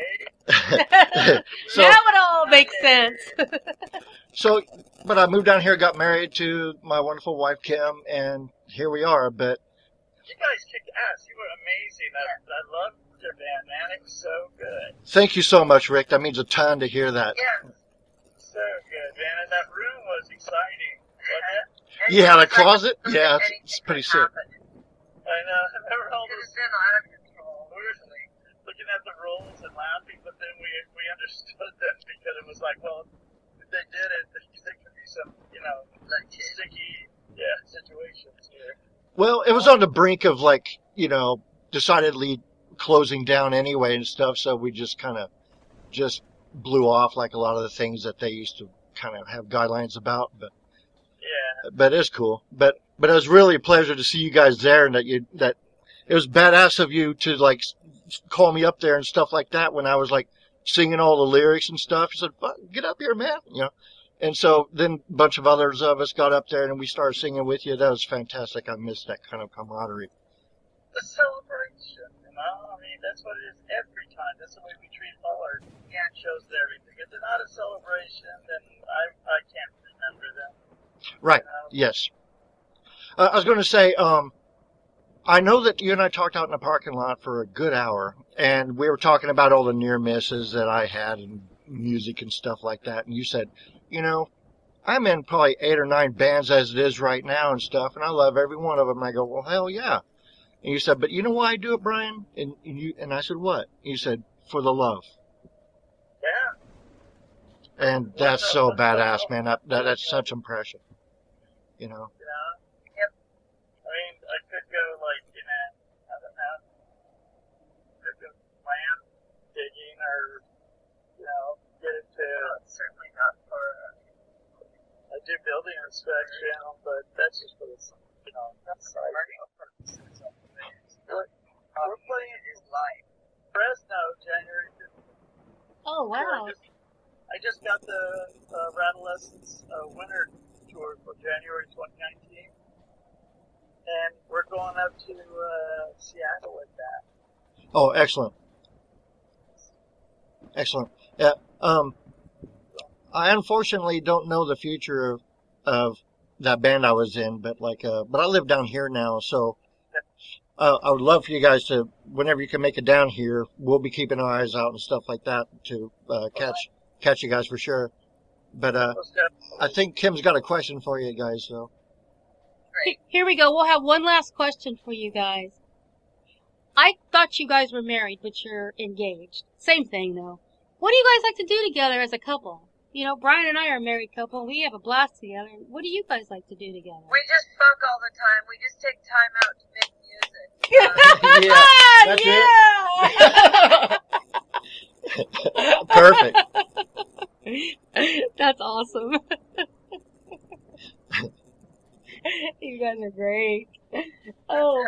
so now it all makes sense. So, but I moved down here, got married to my wonderful wife Kim, and here we are. But you guys kicked ass. You were amazing. I loved your band, man. It was so good. Thank you so much, Rick. That means a ton to hear that. Yeah. So good, man. And that room was exciting, wasn't it? Yeah, the closet. Yeah, it's pretty sick. I know. I remember all those. We were looking at the rules and laughing, but then we understood them because it was like, well, if they did it, there could be some, you know, sticky, situations here. Well, it was on the brink of like, you know, decidedly closing down anyway and stuff, so we just kind of just blew off like a lot of the things that they used to kind of have guidelines about, but it's cool. But it was really a pleasure to see you guys there, and that it was badass of you to like call me up there and stuff like that when I was like singing all the lyrics and stuff. You said, "Get up here, man," you know. And so then a bunch of others of us got up there and we started singing with you. That was fantastic. I missed that kind of camaraderie. The celebration, you know. I mean, that's what it is every time. That's the way we treat all our shows and everything. If they're not a celebration, then I can't remember them. Right. You know? Yes. I was going to say, I know that you and I talked out in the parking lot for a good hour, and we were talking about all the near misses that I had in music and stuff like that. And you said, you know, I'm in probably 8 or 9 bands as it is right now and stuff, and I love every one of them. And I go, well, hell yeah. And you said, but you know why I do it, Brian? And I said, what? You said, for the love. Yeah. And that's so badass, man. That's such impression. You know? Yeah. Yep. I mean, I could go like, you know, I don't know, could go land digging or, you know, get into, certainly not for, I do building inspection, but that's just for the, you know, that's learning purposes. We're playing his life. Fresno, January 15th. Oh, wow. I just got the Radolescents winter tour for January 2019, and we're going up to Seattle with that. Oh, excellent. Excellent. Yeah. I unfortunately don't know the future of that band I was in, but but I live down here now, so I would love for you guys to, whenever you can make it down here, we'll be keeping our eyes out and stuff like that to catch you guys for sure. But I think Kim's got a question for you guys, so. Here we go. We'll have one last question for you guys. I thought you guys were married, but you're engaged. Same thing, though. What do you guys like to do together as a couple? You know, Brian and I are a married couple, and we have a blast together. What do you guys like to do together? We just fuck all the time. We just take time out to make music. Perfect. That's awesome. You guys are great. Oh.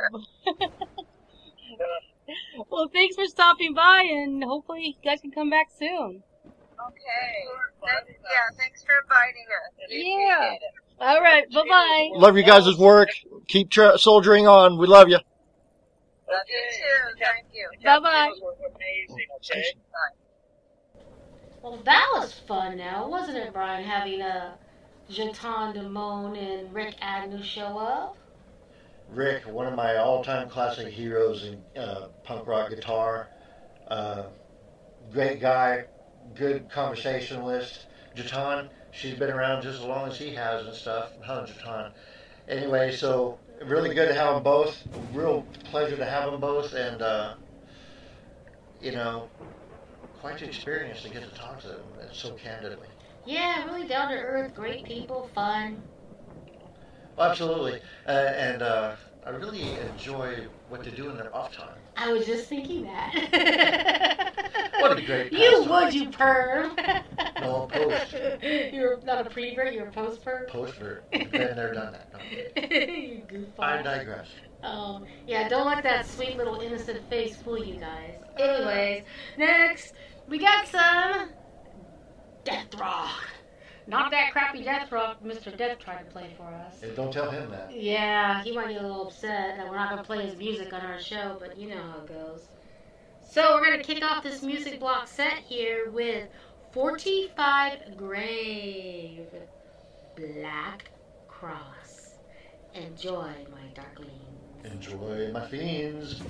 Well, thanks for stopping by, and hopefully you guys can come back soon. Okay. Thanks for inviting us. Yeah. All right. Bye-bye. Love you guys' work. Keep soldiering on. We love you. Love you too. Thank you. Bye-bye. Amazing, okay? Well, that was fun now, wasn't it, Brian, having Jeton Damone and Rick Agnew show up? Rick, one of my all-time classic heroes in punk rock guitar. Great guy, good conversationalist. Jeton, she's been around just as long as he has and stuff. Jeton. Anyway, so really good to have them both. Real pleasure to have them both, and quite an experience to get to talk to them so candidly. Yeah, really down to earth, great people, fun. Absolutely, and I really enjoy what they do in their off time. I was just thinking that. What a great You pastime. would, you perm. No, post. You're not a pre-vert, you're a post-vert. Post-vert. Been there, done that. No. You goofball. I digress. Yeah, don't let that sweet little innocent face fool you guys. Anyways, next, we got some death rock. Not that crappy death rock Mr. Death tried to play for us. Hey, don't tell him that. Yeah, he might get a little upset that we're not going to play his music on our show, but you know how it goes. So we're going to kick off this music block set here with 45 Grave, Black Cross. Enjoy, my darklings. Enjoy, my fiends.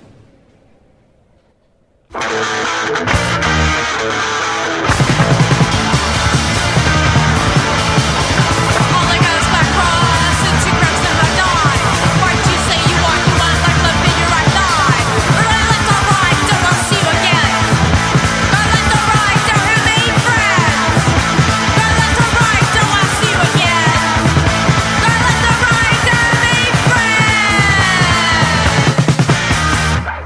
Friends.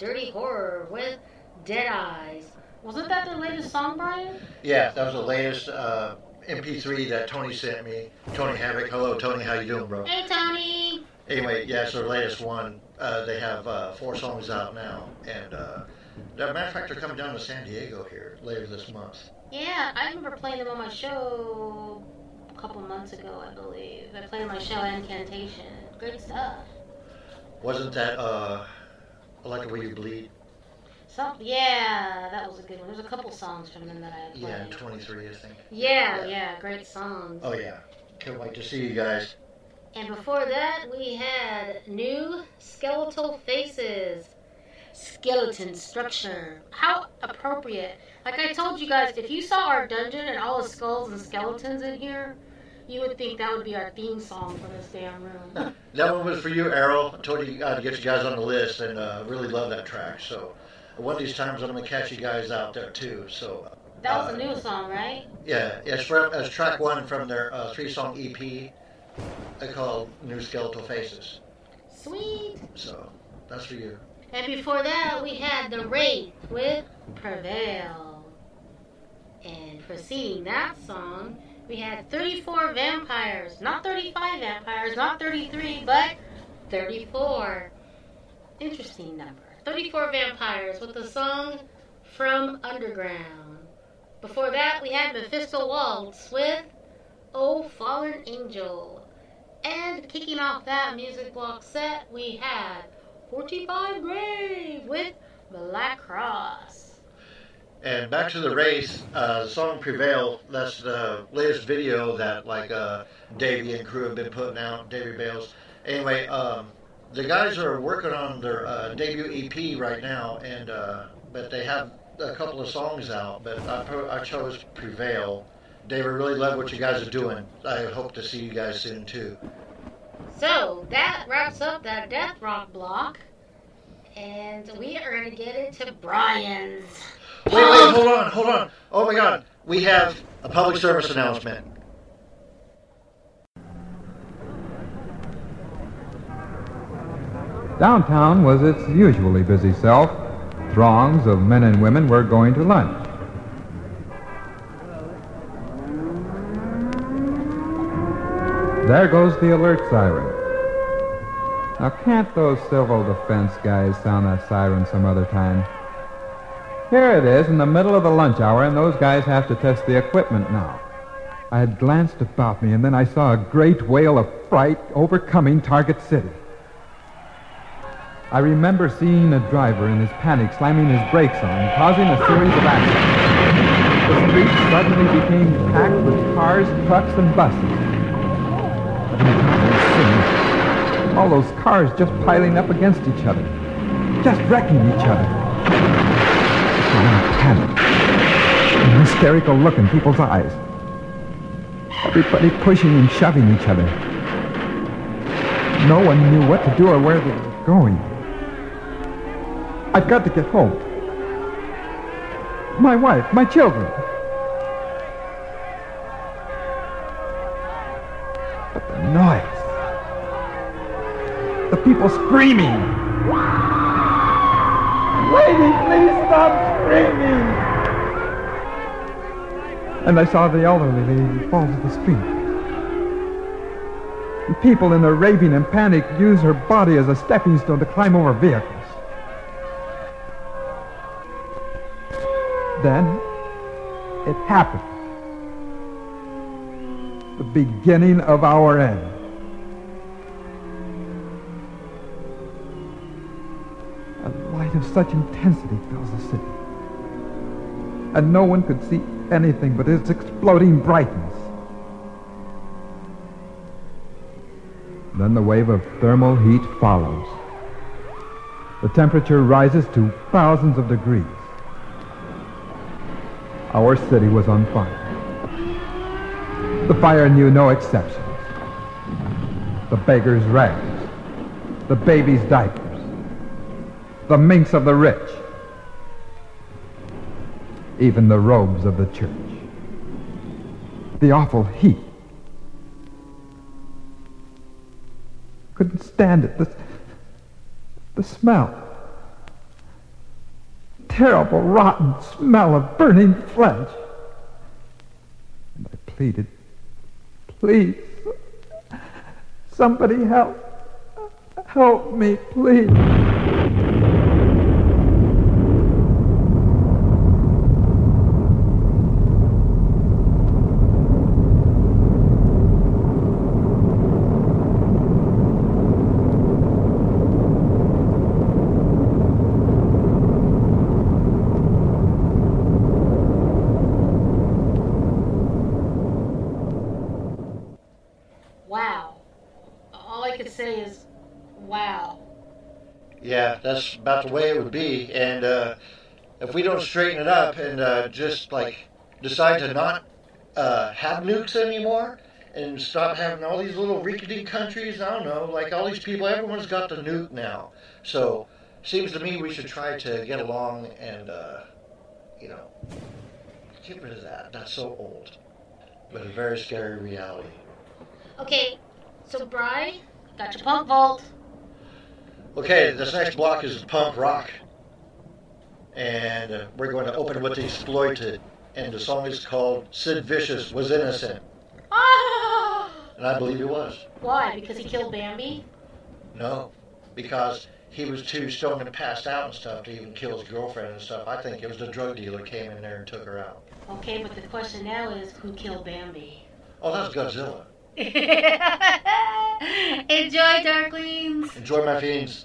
Dirty Horror with Dead Eyes. Wasn't that their latest song, Brian? Yeah, that was the latest MP3 that Tony sent me. Tony Havoc. Hello, Tony. How you doing, bro? Hey, Tony. Anyway, yeah, it's their latest one. They have 4 songs out now. And, as a matter of fact, they're coming down to San Diego here later this month. Yeah, I remember playing them on my show a couple months ago, I believe. I played on my show Incantation. Great stuff. Wasn't that, I Like the Way You Bleed? Yeah, that was a good one. There's a couple songs from them that I had played. Yeah, 23, I think. Yeah, great songs. Oh, yeah. Can't wait to see you guys. And before that, we had New Skeletal Faces. Skeleton Structure. How appropriate. Like I told you guys, if you saw our dungeon and all the skulls and skeletons in here, you would think that would be our theme song for this damn room. That one was for you, Errol. I told you to get you guys on the list, and really love that track. So one of these times I'm going to catch you guys out there, too. So that was a new song, right? Yeah, it's track 1 from their 3-song EP. They call New Skeletal Faces. Sweet. So that's for you. And before that, we had The Wraith with Prevail. And preceding that song, we had 34 Vampires. Not 35 vampires, not 33, but 34. Interesting number. 34 Vampires with the song From Underground. Before that, we had Mephisto Waltz with Oh Fallen Angel. And kicking off that music block set, we had 45 Grave with Black Cross. And back to the race, the song Prevail, that's the latest video that Davey and crew have been putting out, Davey Bales. Anyway, the guys are working on their debut EP right now, and but they have a couple of songs out, but I chose Prevail. Dave, I really love what you guys are doing. I hope to see you guys soon, too. So, that wraps up that Death Rock block, and we are going to get into Brian's. Wait, hold on. Oh my God, we have a public service announcement. Downtown was its usually busy self. Throngs of men and women were going to lunch. There goes the alert siren. Now, can't those civil defense guys sound that siren some other time? Here it is in the middle of the lunch hour, and those guys have to test the equipment now. I had glanced about me, and then I saw a great wail of fright overcoming Target City. I remember seeing a driver in his panic slamming his brakes on, causing a series of accidents. The streets suddenly became packed with cars, trucks, and buses. All those cars just piling up against each other, just wrecking each other. Panic, an hysterical look in people's eyes. Everybody pushing and shoving each other. No one knew what to do or where they were going. I've got to get home. My wife, my children. But the noise. The people screaming. Lady, please stop screaming. And I saw the elderly lady fall to the street. And people in their raving and panic use her body as a stepping stone to climb over vehicles. Then, it happened. The beginning of our end. A light of such intensity fills the city. And no one could see anything but its exploding brightness. Then the wave of thermal heat follows. The temperature rises to thousands of degrees. Our city was on fire. The fire knew no exceptions. The beggar's rags, the baby's diapers, the minks of the rich, even the robes of the church. The awful heat. Couldn't stand it. The smell. terrible, rotten smell of burning flesh. And I pleaded, please, somebody help me, please. Wow. All I can say is, wow. Yeah, that's about the way it would be. And if we don't straighten it up and just like decide to not have nukes anymore and stop having all these little rickety countries, I don't know, like all these people, everyone's got the nuke now. So seems to me we should try to get along and, get rid of that. That's so old, but a very scary reality. Okay, so Bri, got your punk vault. Okay, this next block is punk rock. And we're going to open with The Exploited. And the song is called Sid Vicious Was Innocent. Ah! And I believe he was. Why? Because he killed Bambi? No, because he was too stoned and passed out and stuff to even kill his girlfriend and stuff. I think it was the drug dealer came in there and took her out. Okay, but the question now is, who killed Bambi? Oh, that was Godzilla. Enjoy, Darklings. Enjoy, my fiends.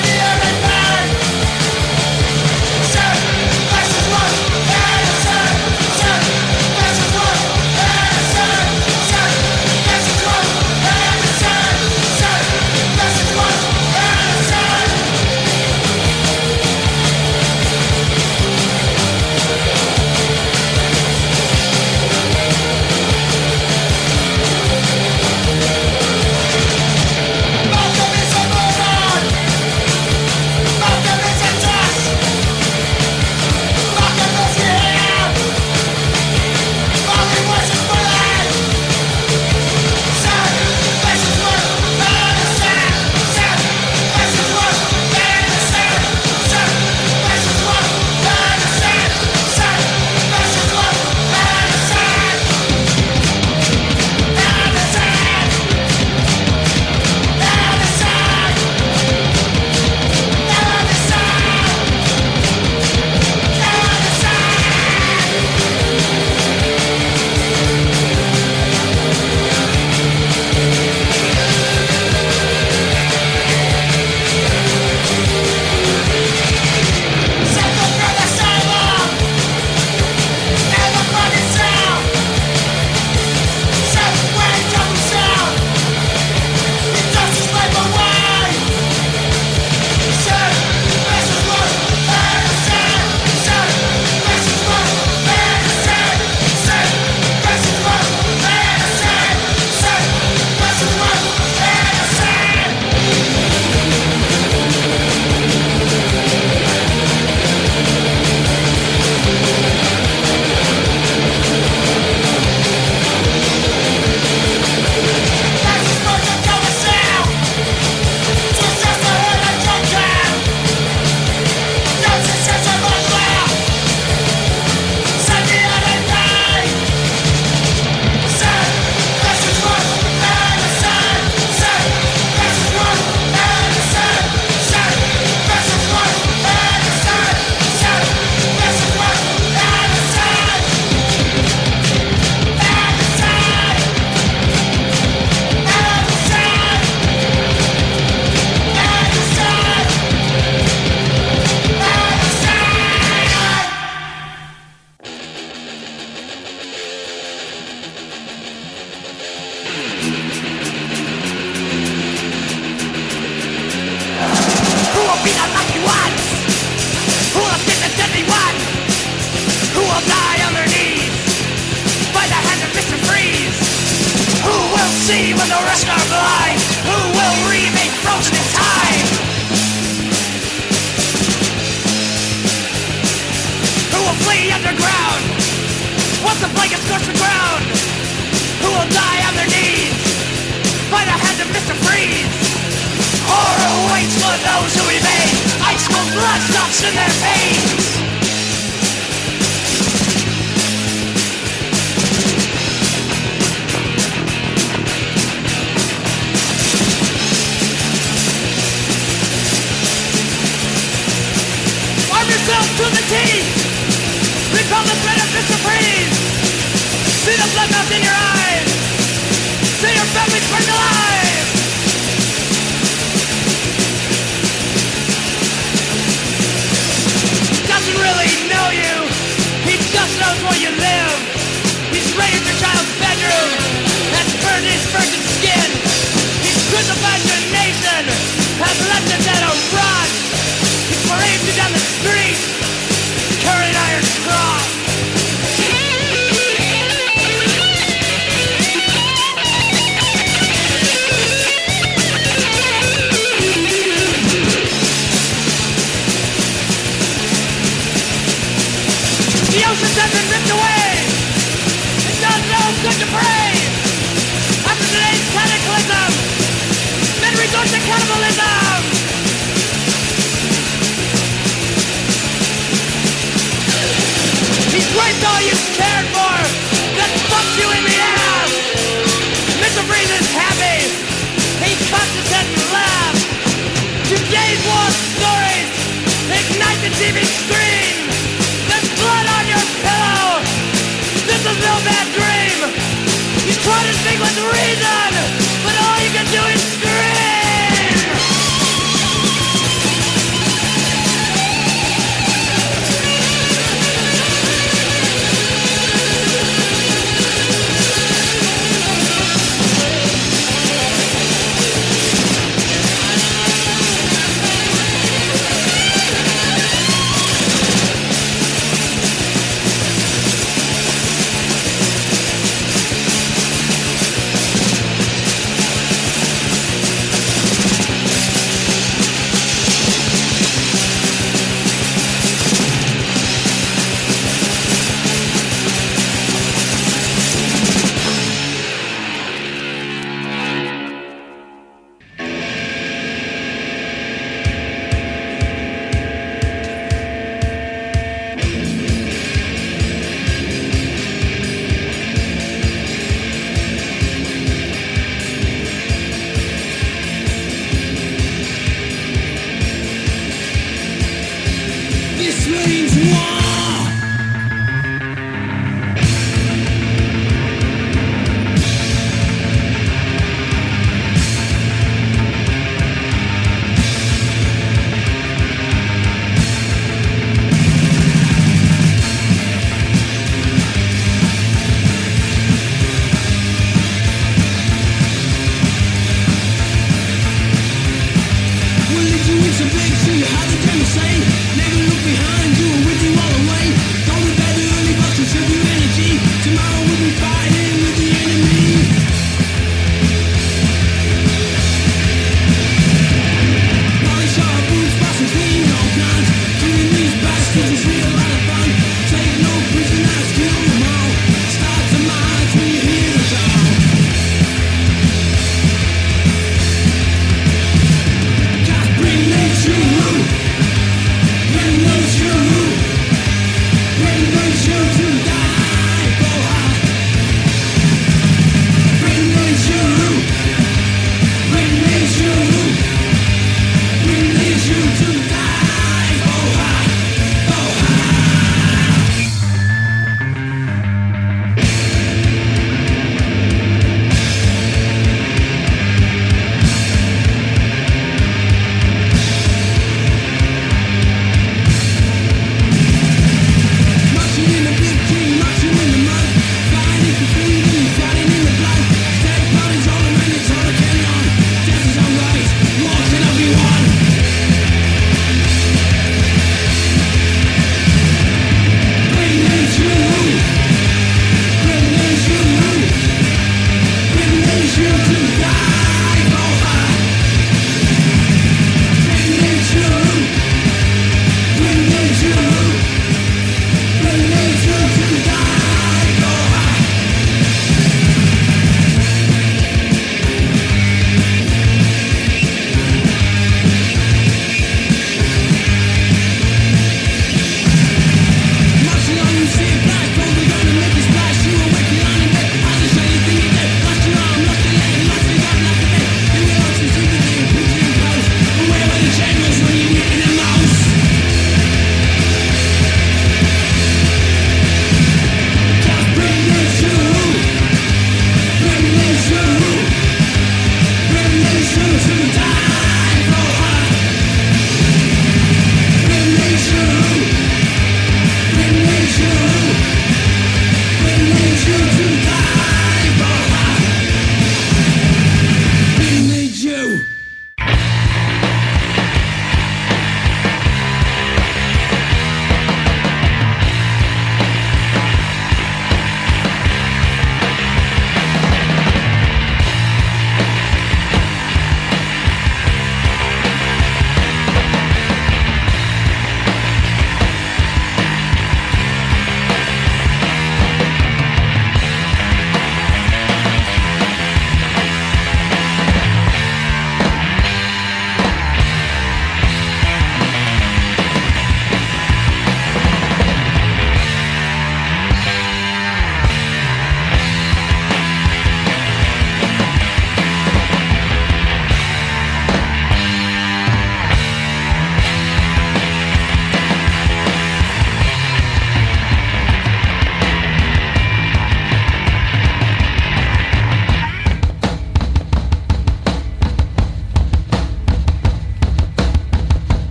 Innocent. see when the rest are blind? Who will remain frozen in time? Who will flee underground once the blanket scorch the ground? Who will die on their knees by the hand of Mr. Freeze? Horror waits for those who remain. Ice cold blood stops in their veins. Arm yourself to the teeth. Repel the threat of Mr. Freeze. See the blood melt in your eyes. See your family burned alive. Doesn't really know you. He just knows where you live. He's raided your child's bedroom and burned his virgin skin. He's crucified your nation, has left it at a rot. He's paraded you down the street, carrying iron cross. The oceans have been ripped away. It does no good to pray. After today's cataclysm, men resort to cannibalism. He's raped all you cared for, then fucked you in the ass. Mr. Freeze is happy. He cocks his head and laughs. Today's war stories ignite the TV screen. There's blood on your pillow. This is no bad dream. You try to think with reason, but all you can do is scream.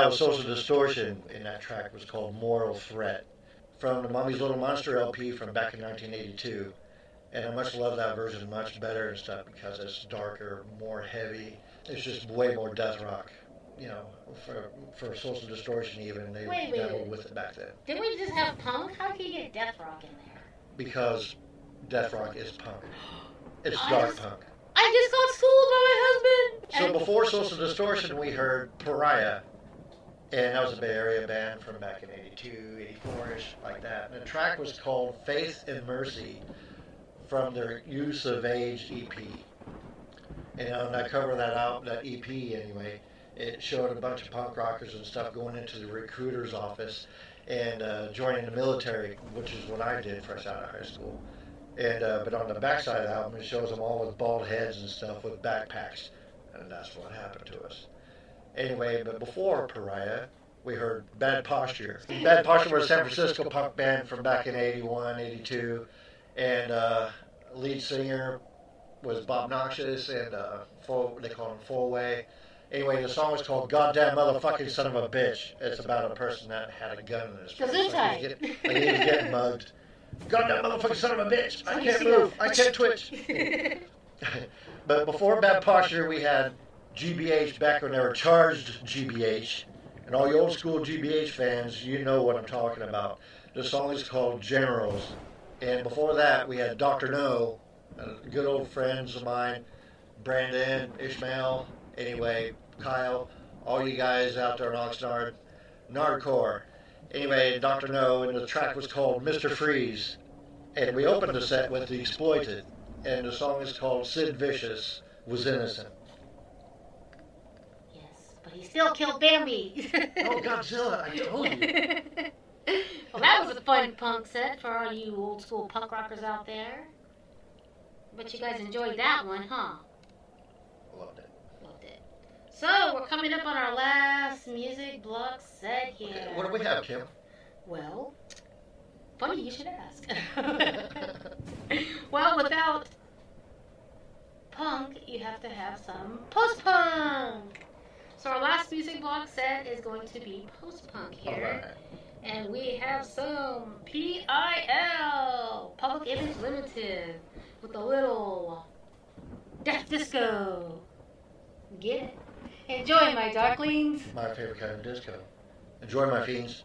was Social Distortion in that track was called Moral Threat from the Mommy's Little Monster LP from back in 1982. And I much love that version much better and stuff because it's darker, more heavy. It's just way more death rock. You know, for Social Distortion even, they dabbled with it back then. Didn't we just have punk? How can you get death rock in there? Because death rock is punk. It's dark punk. I just got schooled by my husband. So before Social Distortion, we heard Pariah. And that was a Bay Area band from back in 82, 84-ish, like that. And the track was called Faith and Mercy from their Use of Age EP. And on that cover of that EP anyway, it showed a bunch of punk rockers and stuff going into the recruiter's office and joining the military, which is what I did fresh out of high school. And but on the backside of the album, it shows them all with bald heads and stuff with backpacks. And that's what happened to us. Anyway, but before Pariah, we heard Bad Posture. Bad Posture was a San Francisco punk band from back in 81, 82. And lead singer was Bob Noxious, and they call him Fullway. Anyway, the song was called Goddamn Motherfucking Son of a Bitch. It's about a person that had a gun in his face. He was getting mugged. Goddamn motherfucking son of a bitch. I can't move. I can't twitch. But before Bad Posture, we had GBH back when they were charged GBH. And all you old school GBH fans, you know what I'm talking about. The song is called Generals. And before that, we had Dr. No, good old friends of mine, Brandon, Ishmael, anyway, Kyle, all you guys out there in Oxnard, Nardcore. Anyway, Dr. No, and the track was called Mr. Freeze. And we opened the set with The Exploited. And the song is called Sid Vicious Was Innocent. But he still killed Bambi. Oh, Godzilla, I told you. Well, that was a fun punk set for all you old school punk rockers out there. Bet you guys enjoyed that one, huh? Loved it. Loved it. So, we're coming up on our last music block set here. Okay, what do we have, Kim? Well, funny you should ask. Well, without punk, you have to have some post-punk. So our last music block set is going to be post-punk here. Right. And we have some PIL, Public Image Limited, with a little death disco. Get it? Enjoy, my darklings. My favorite kind of disco. Enjoy, my fiends.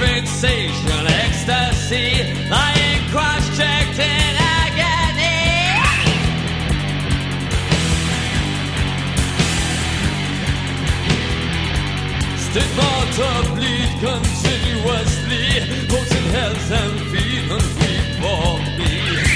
sensation, ecstasy, lying cross-checked in agony. Stigma to bleed continuously, both in health and feeling weak for me.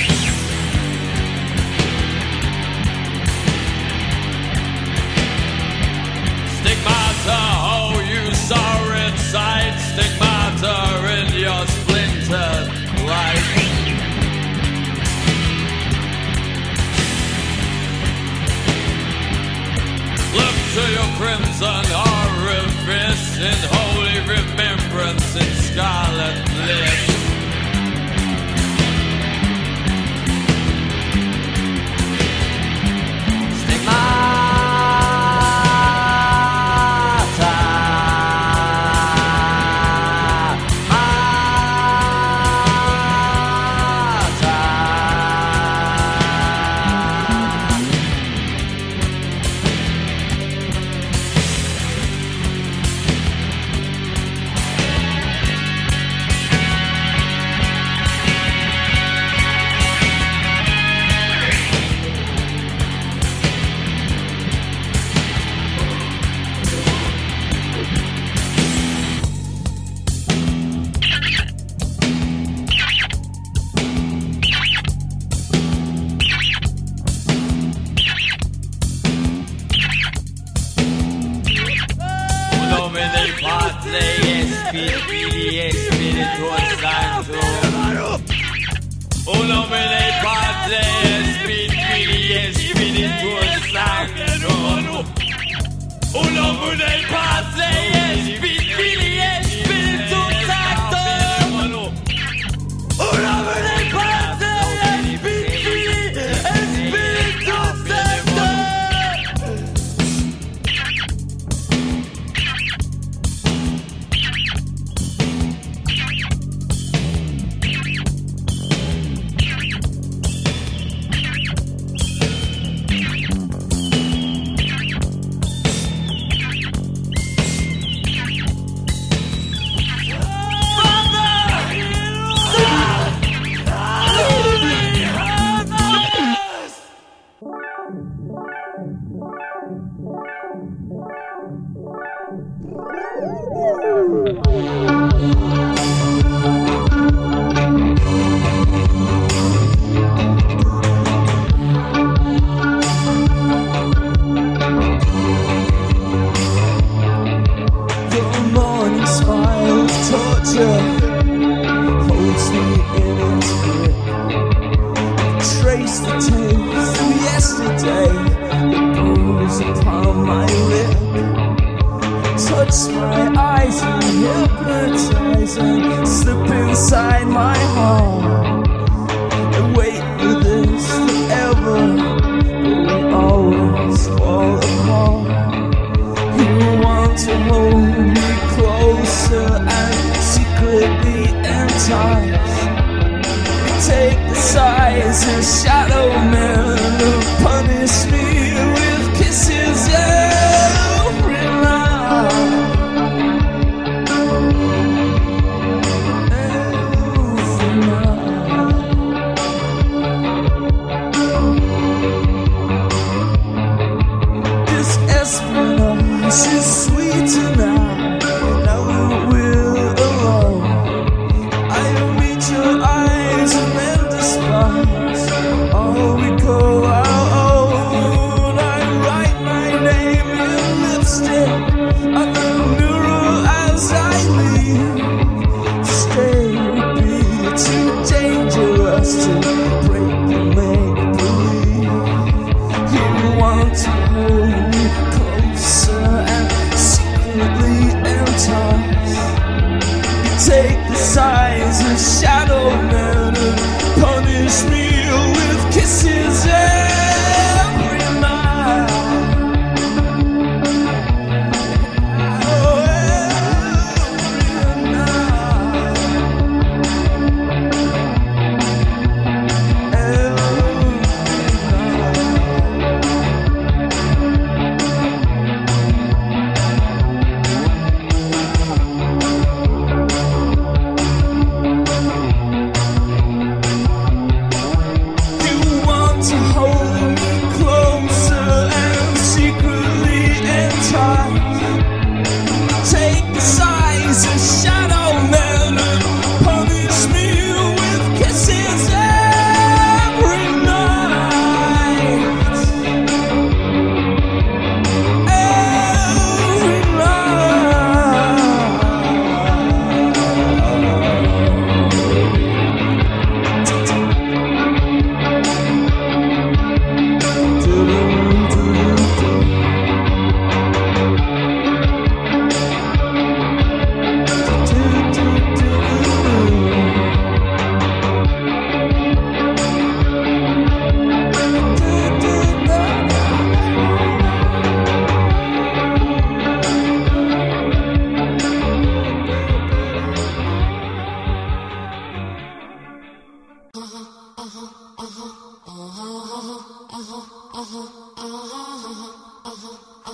Stigmata, how you saw inside. Stigmata in your splintered life. Look to your crimson orifice in holy remembrance in scarlet bliss.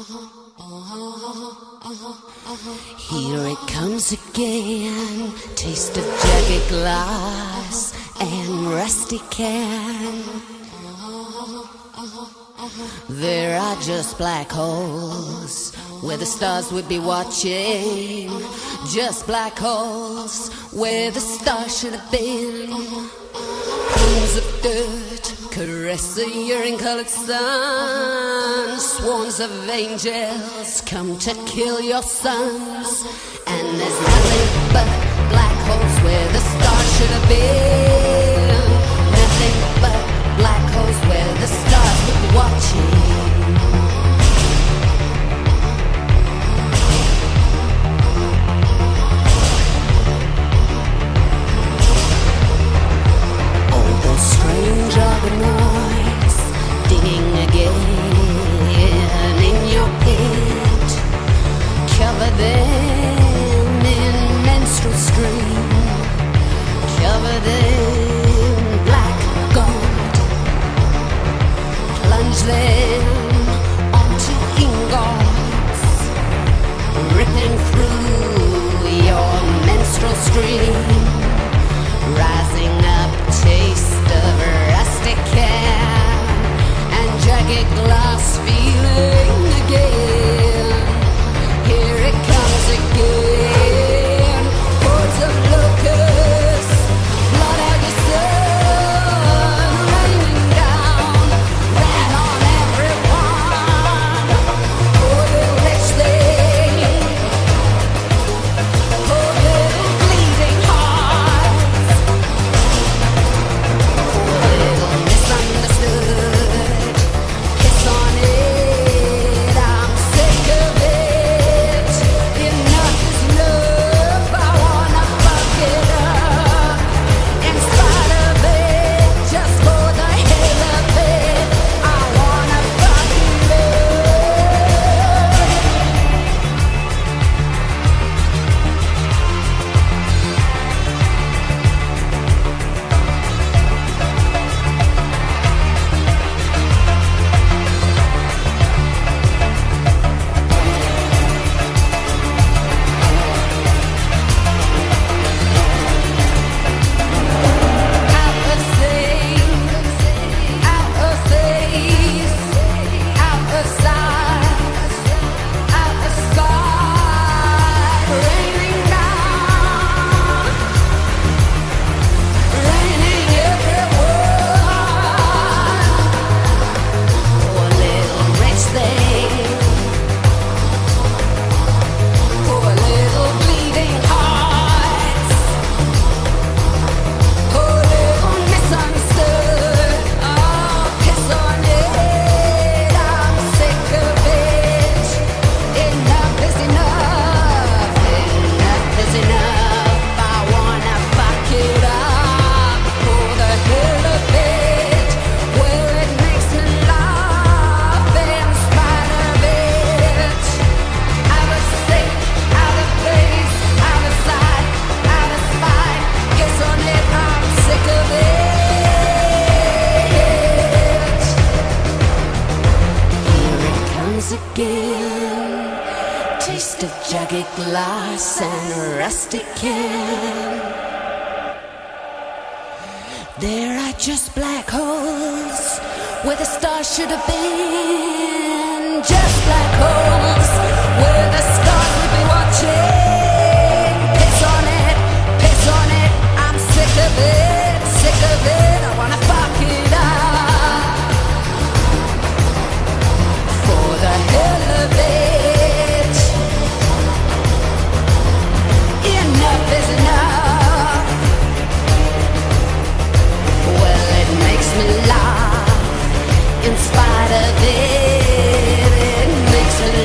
Here it comes again, taste of jagged glass and rusty can. There are just black holes where the stars would be watching. Just black holes where the stars should have been. Pools of dirt caress the urine-colored sun. Swarms of angels come to kill your sons. And there's nothing but black holes where the stars should have been. Nothing but black holes where the stars would be watching. Strange organoids digging again in your pit. Cover them in menstrual stream. Cover them in black gold. Plunge them onto ingots, ripping through your menstrual stream. Rising up, taste of rustic can and jagged glass feeling again. Here it comes again. Hordes of locusts, blood out your sun, raining down, ran on everyone. Oh, you rich thing, oh, little bleeding heart. Misunderstood, kiss on it, I'm sick of it. Enough is enough, I wanna fuck it up. In spite of it, just for the hell of it, I wanna fuck it up. Again, taste of jagged glass and rustic can. There are just black holes where the stars should have been. Just black holes where the stars would be watching. Piss on it, I'm sick of it, sick of it. I wanna fuck it up. For the hell of it, enough is enough. Well, it makes me laugh in spite of it. It makes me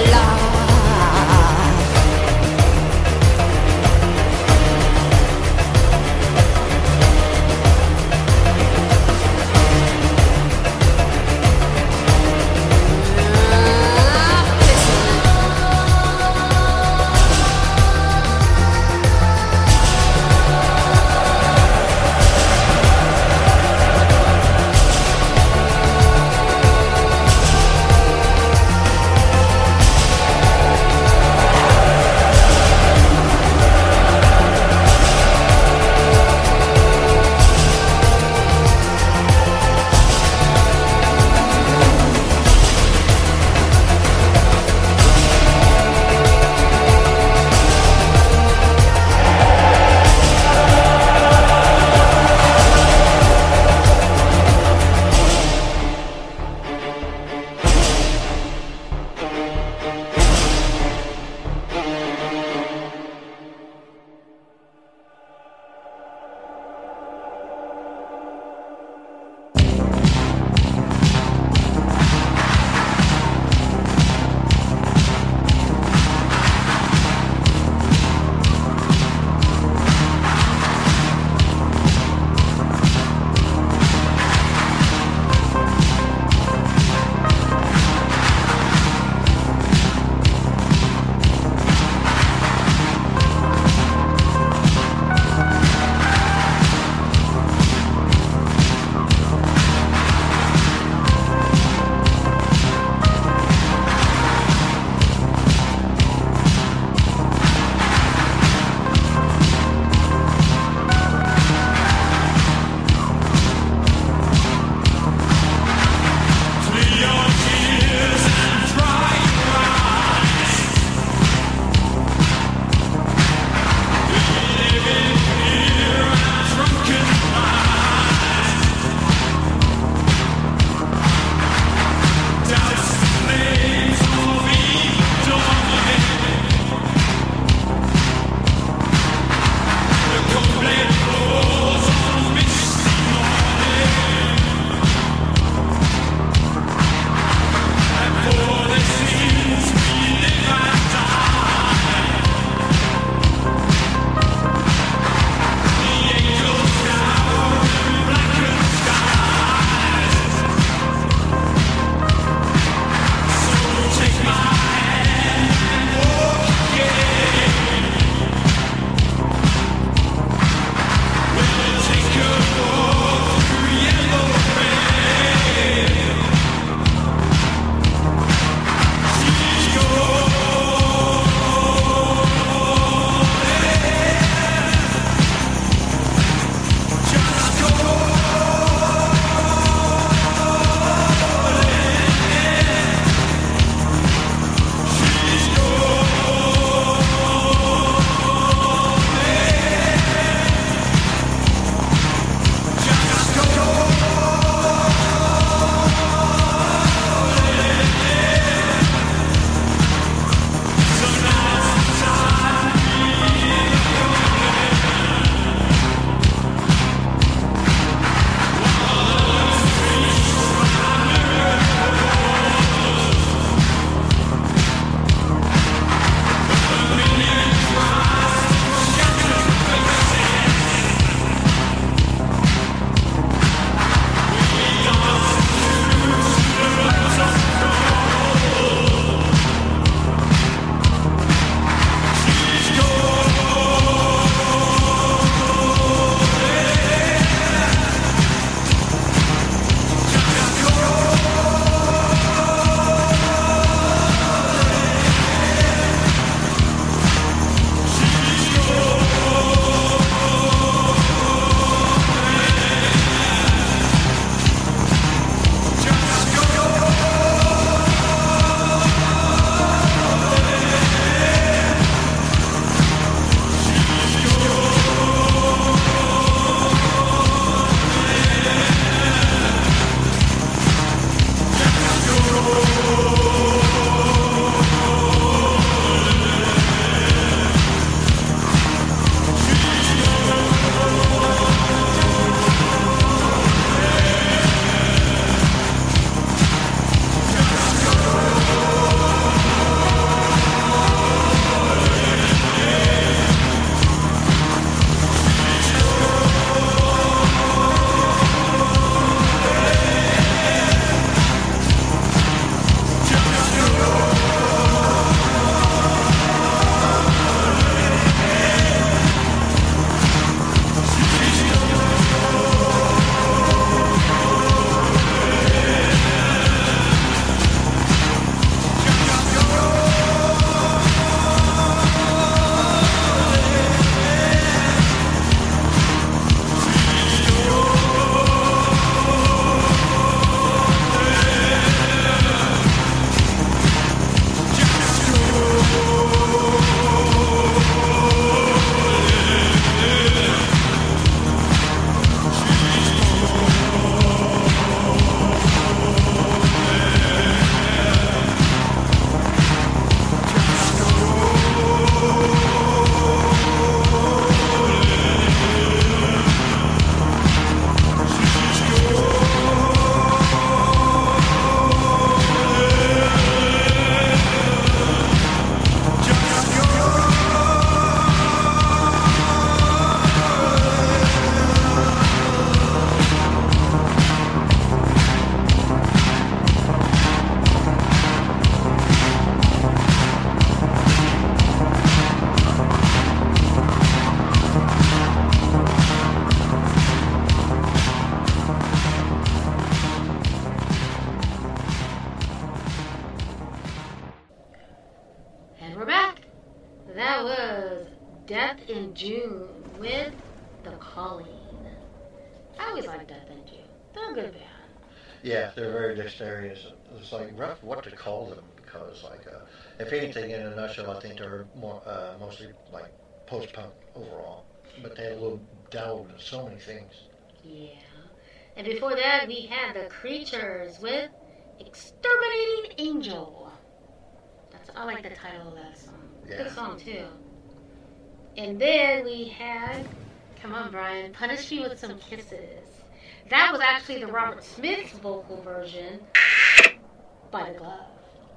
And we're back. That was Death in June with The Calling. I always like Death in June. They're a good band. Yeah, they're very dexterous. It's like rough what to call them because, like, if anything, in a nutshell, I think they're more mostly like post-punk overall. But they had a little dabbled in so many things. Yeah. And before that, we had The Creatures with Exterminating Angel. I like the title of that song. Yeah. Good song, too. And then we had, come on, Brian, Punish Me With Some Kisses. That was actually the Robert Smith's vocal version by The Glove.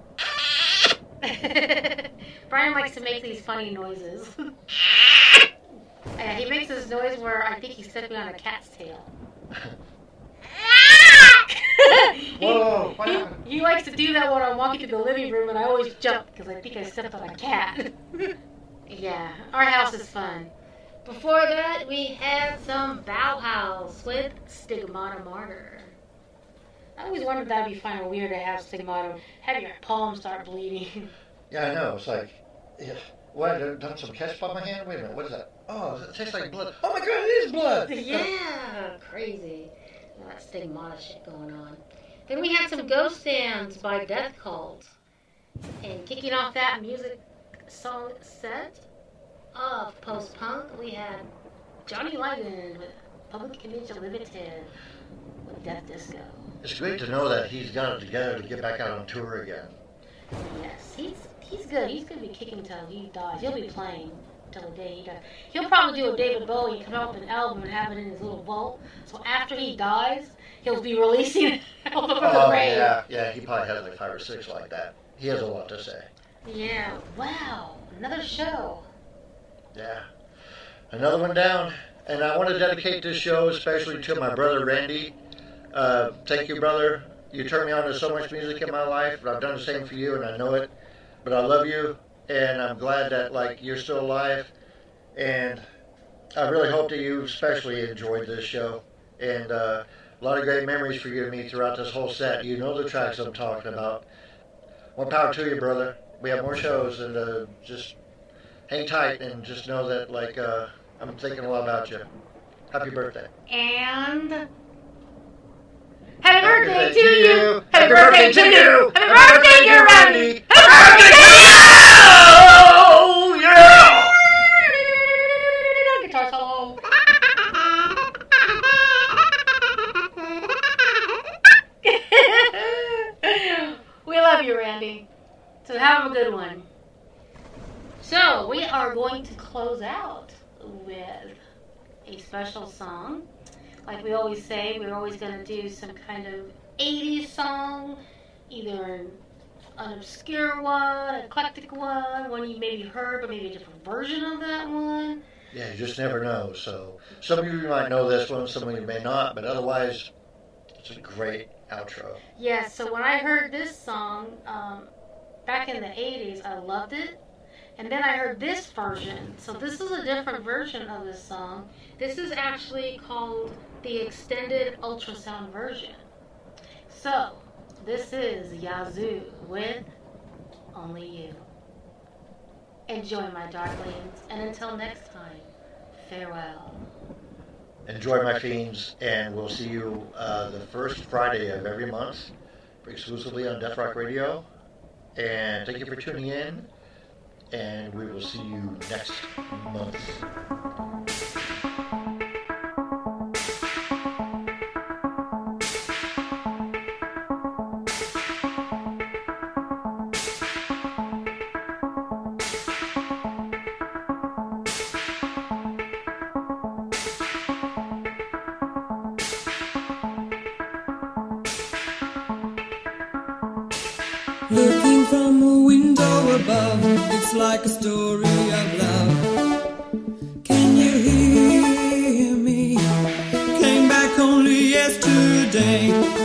Brian likes to make these funny noises. He makes this noise where I think he's stepping on a cat's tail. Whoa, what happened? He likes to do that when I'm walking to the living room, and I always jump because I think I stepped on a cat. Yeah, our house is fun. Before that, we had some Bauhaus with Stigmata Martyr. I always wondered if that would be kind of weird to have Stigmata, have your palms start bleeding. Yeah, I know. It's like, yeah. What? I've done some ketchup on my hand? Wait a minute. What is that? Oh, it tastes like blood. Oh my God, it is blood. Yeah, crazy. That Stigmata shit going on. Then we had some Ghost Dance by Death Cult. And kicking off that music song set of post-punk, we had Johnny Lightning with Public Image Limited with Death Disco. It's great to know that he's got it together to get back out on tour again. Yes, he's good. He's going to be kicking till he dies. He'll be playing till the day he dies. He'll probably do a David Bowie, come out with an album and have it in his little vault. So after he dies, he'll be releasing an album from the grave. Yeah, he probably has like 5 or 6 like that. He has a lot to say. Yeah, wow, another show. Yeah, another one down. And I want to dedicate this show especially to my brother Randy. Thank you, brother. You turned me on to so much music in my life, but I've done the same for you, and I know it. But I love you, and I'm glad that like you're still alive. And I really hope that you especially enjoyed this show. And a lot of great memories for you and me throughout this whole set. You know the tracks I'm talking about. More power to you, brother. We have more shows, and just hang tight and just know that like I'm thinking a lot about you. Happy birthday. And happy birthday to you! Happy birthday to you! Happy birthday, dear Randy! Happy birthday to you! Oh, yeah! Guitar solo. We love you, Randy. So have a good one. So we are going to close out with a special song. Like we always say, we're always going to do some kind of 80s song, either an obscure one, an eclectic one you maybe heard, but maybe a different version of that one. Yeah, you just never know. So some of you might know this one, some of you may not, but otherwise, it's a great outro. Yeah, so when I heard this song back in the 80s, I loved it. And then I heard this version. So this is a different version of this song. This is actually called the extended ultrasound version. So this is Yazoo with Only You. Enjoy, my darlings, and until next time, farewell. Enjoy, my fiends, and we'll see you the first Friday of every month, exclusively on Death Rock Radio. And thank you for tuning in, and we will see you next month. Looking from a window above, it's like a story of love. Can you hear me? Came back only yesterday.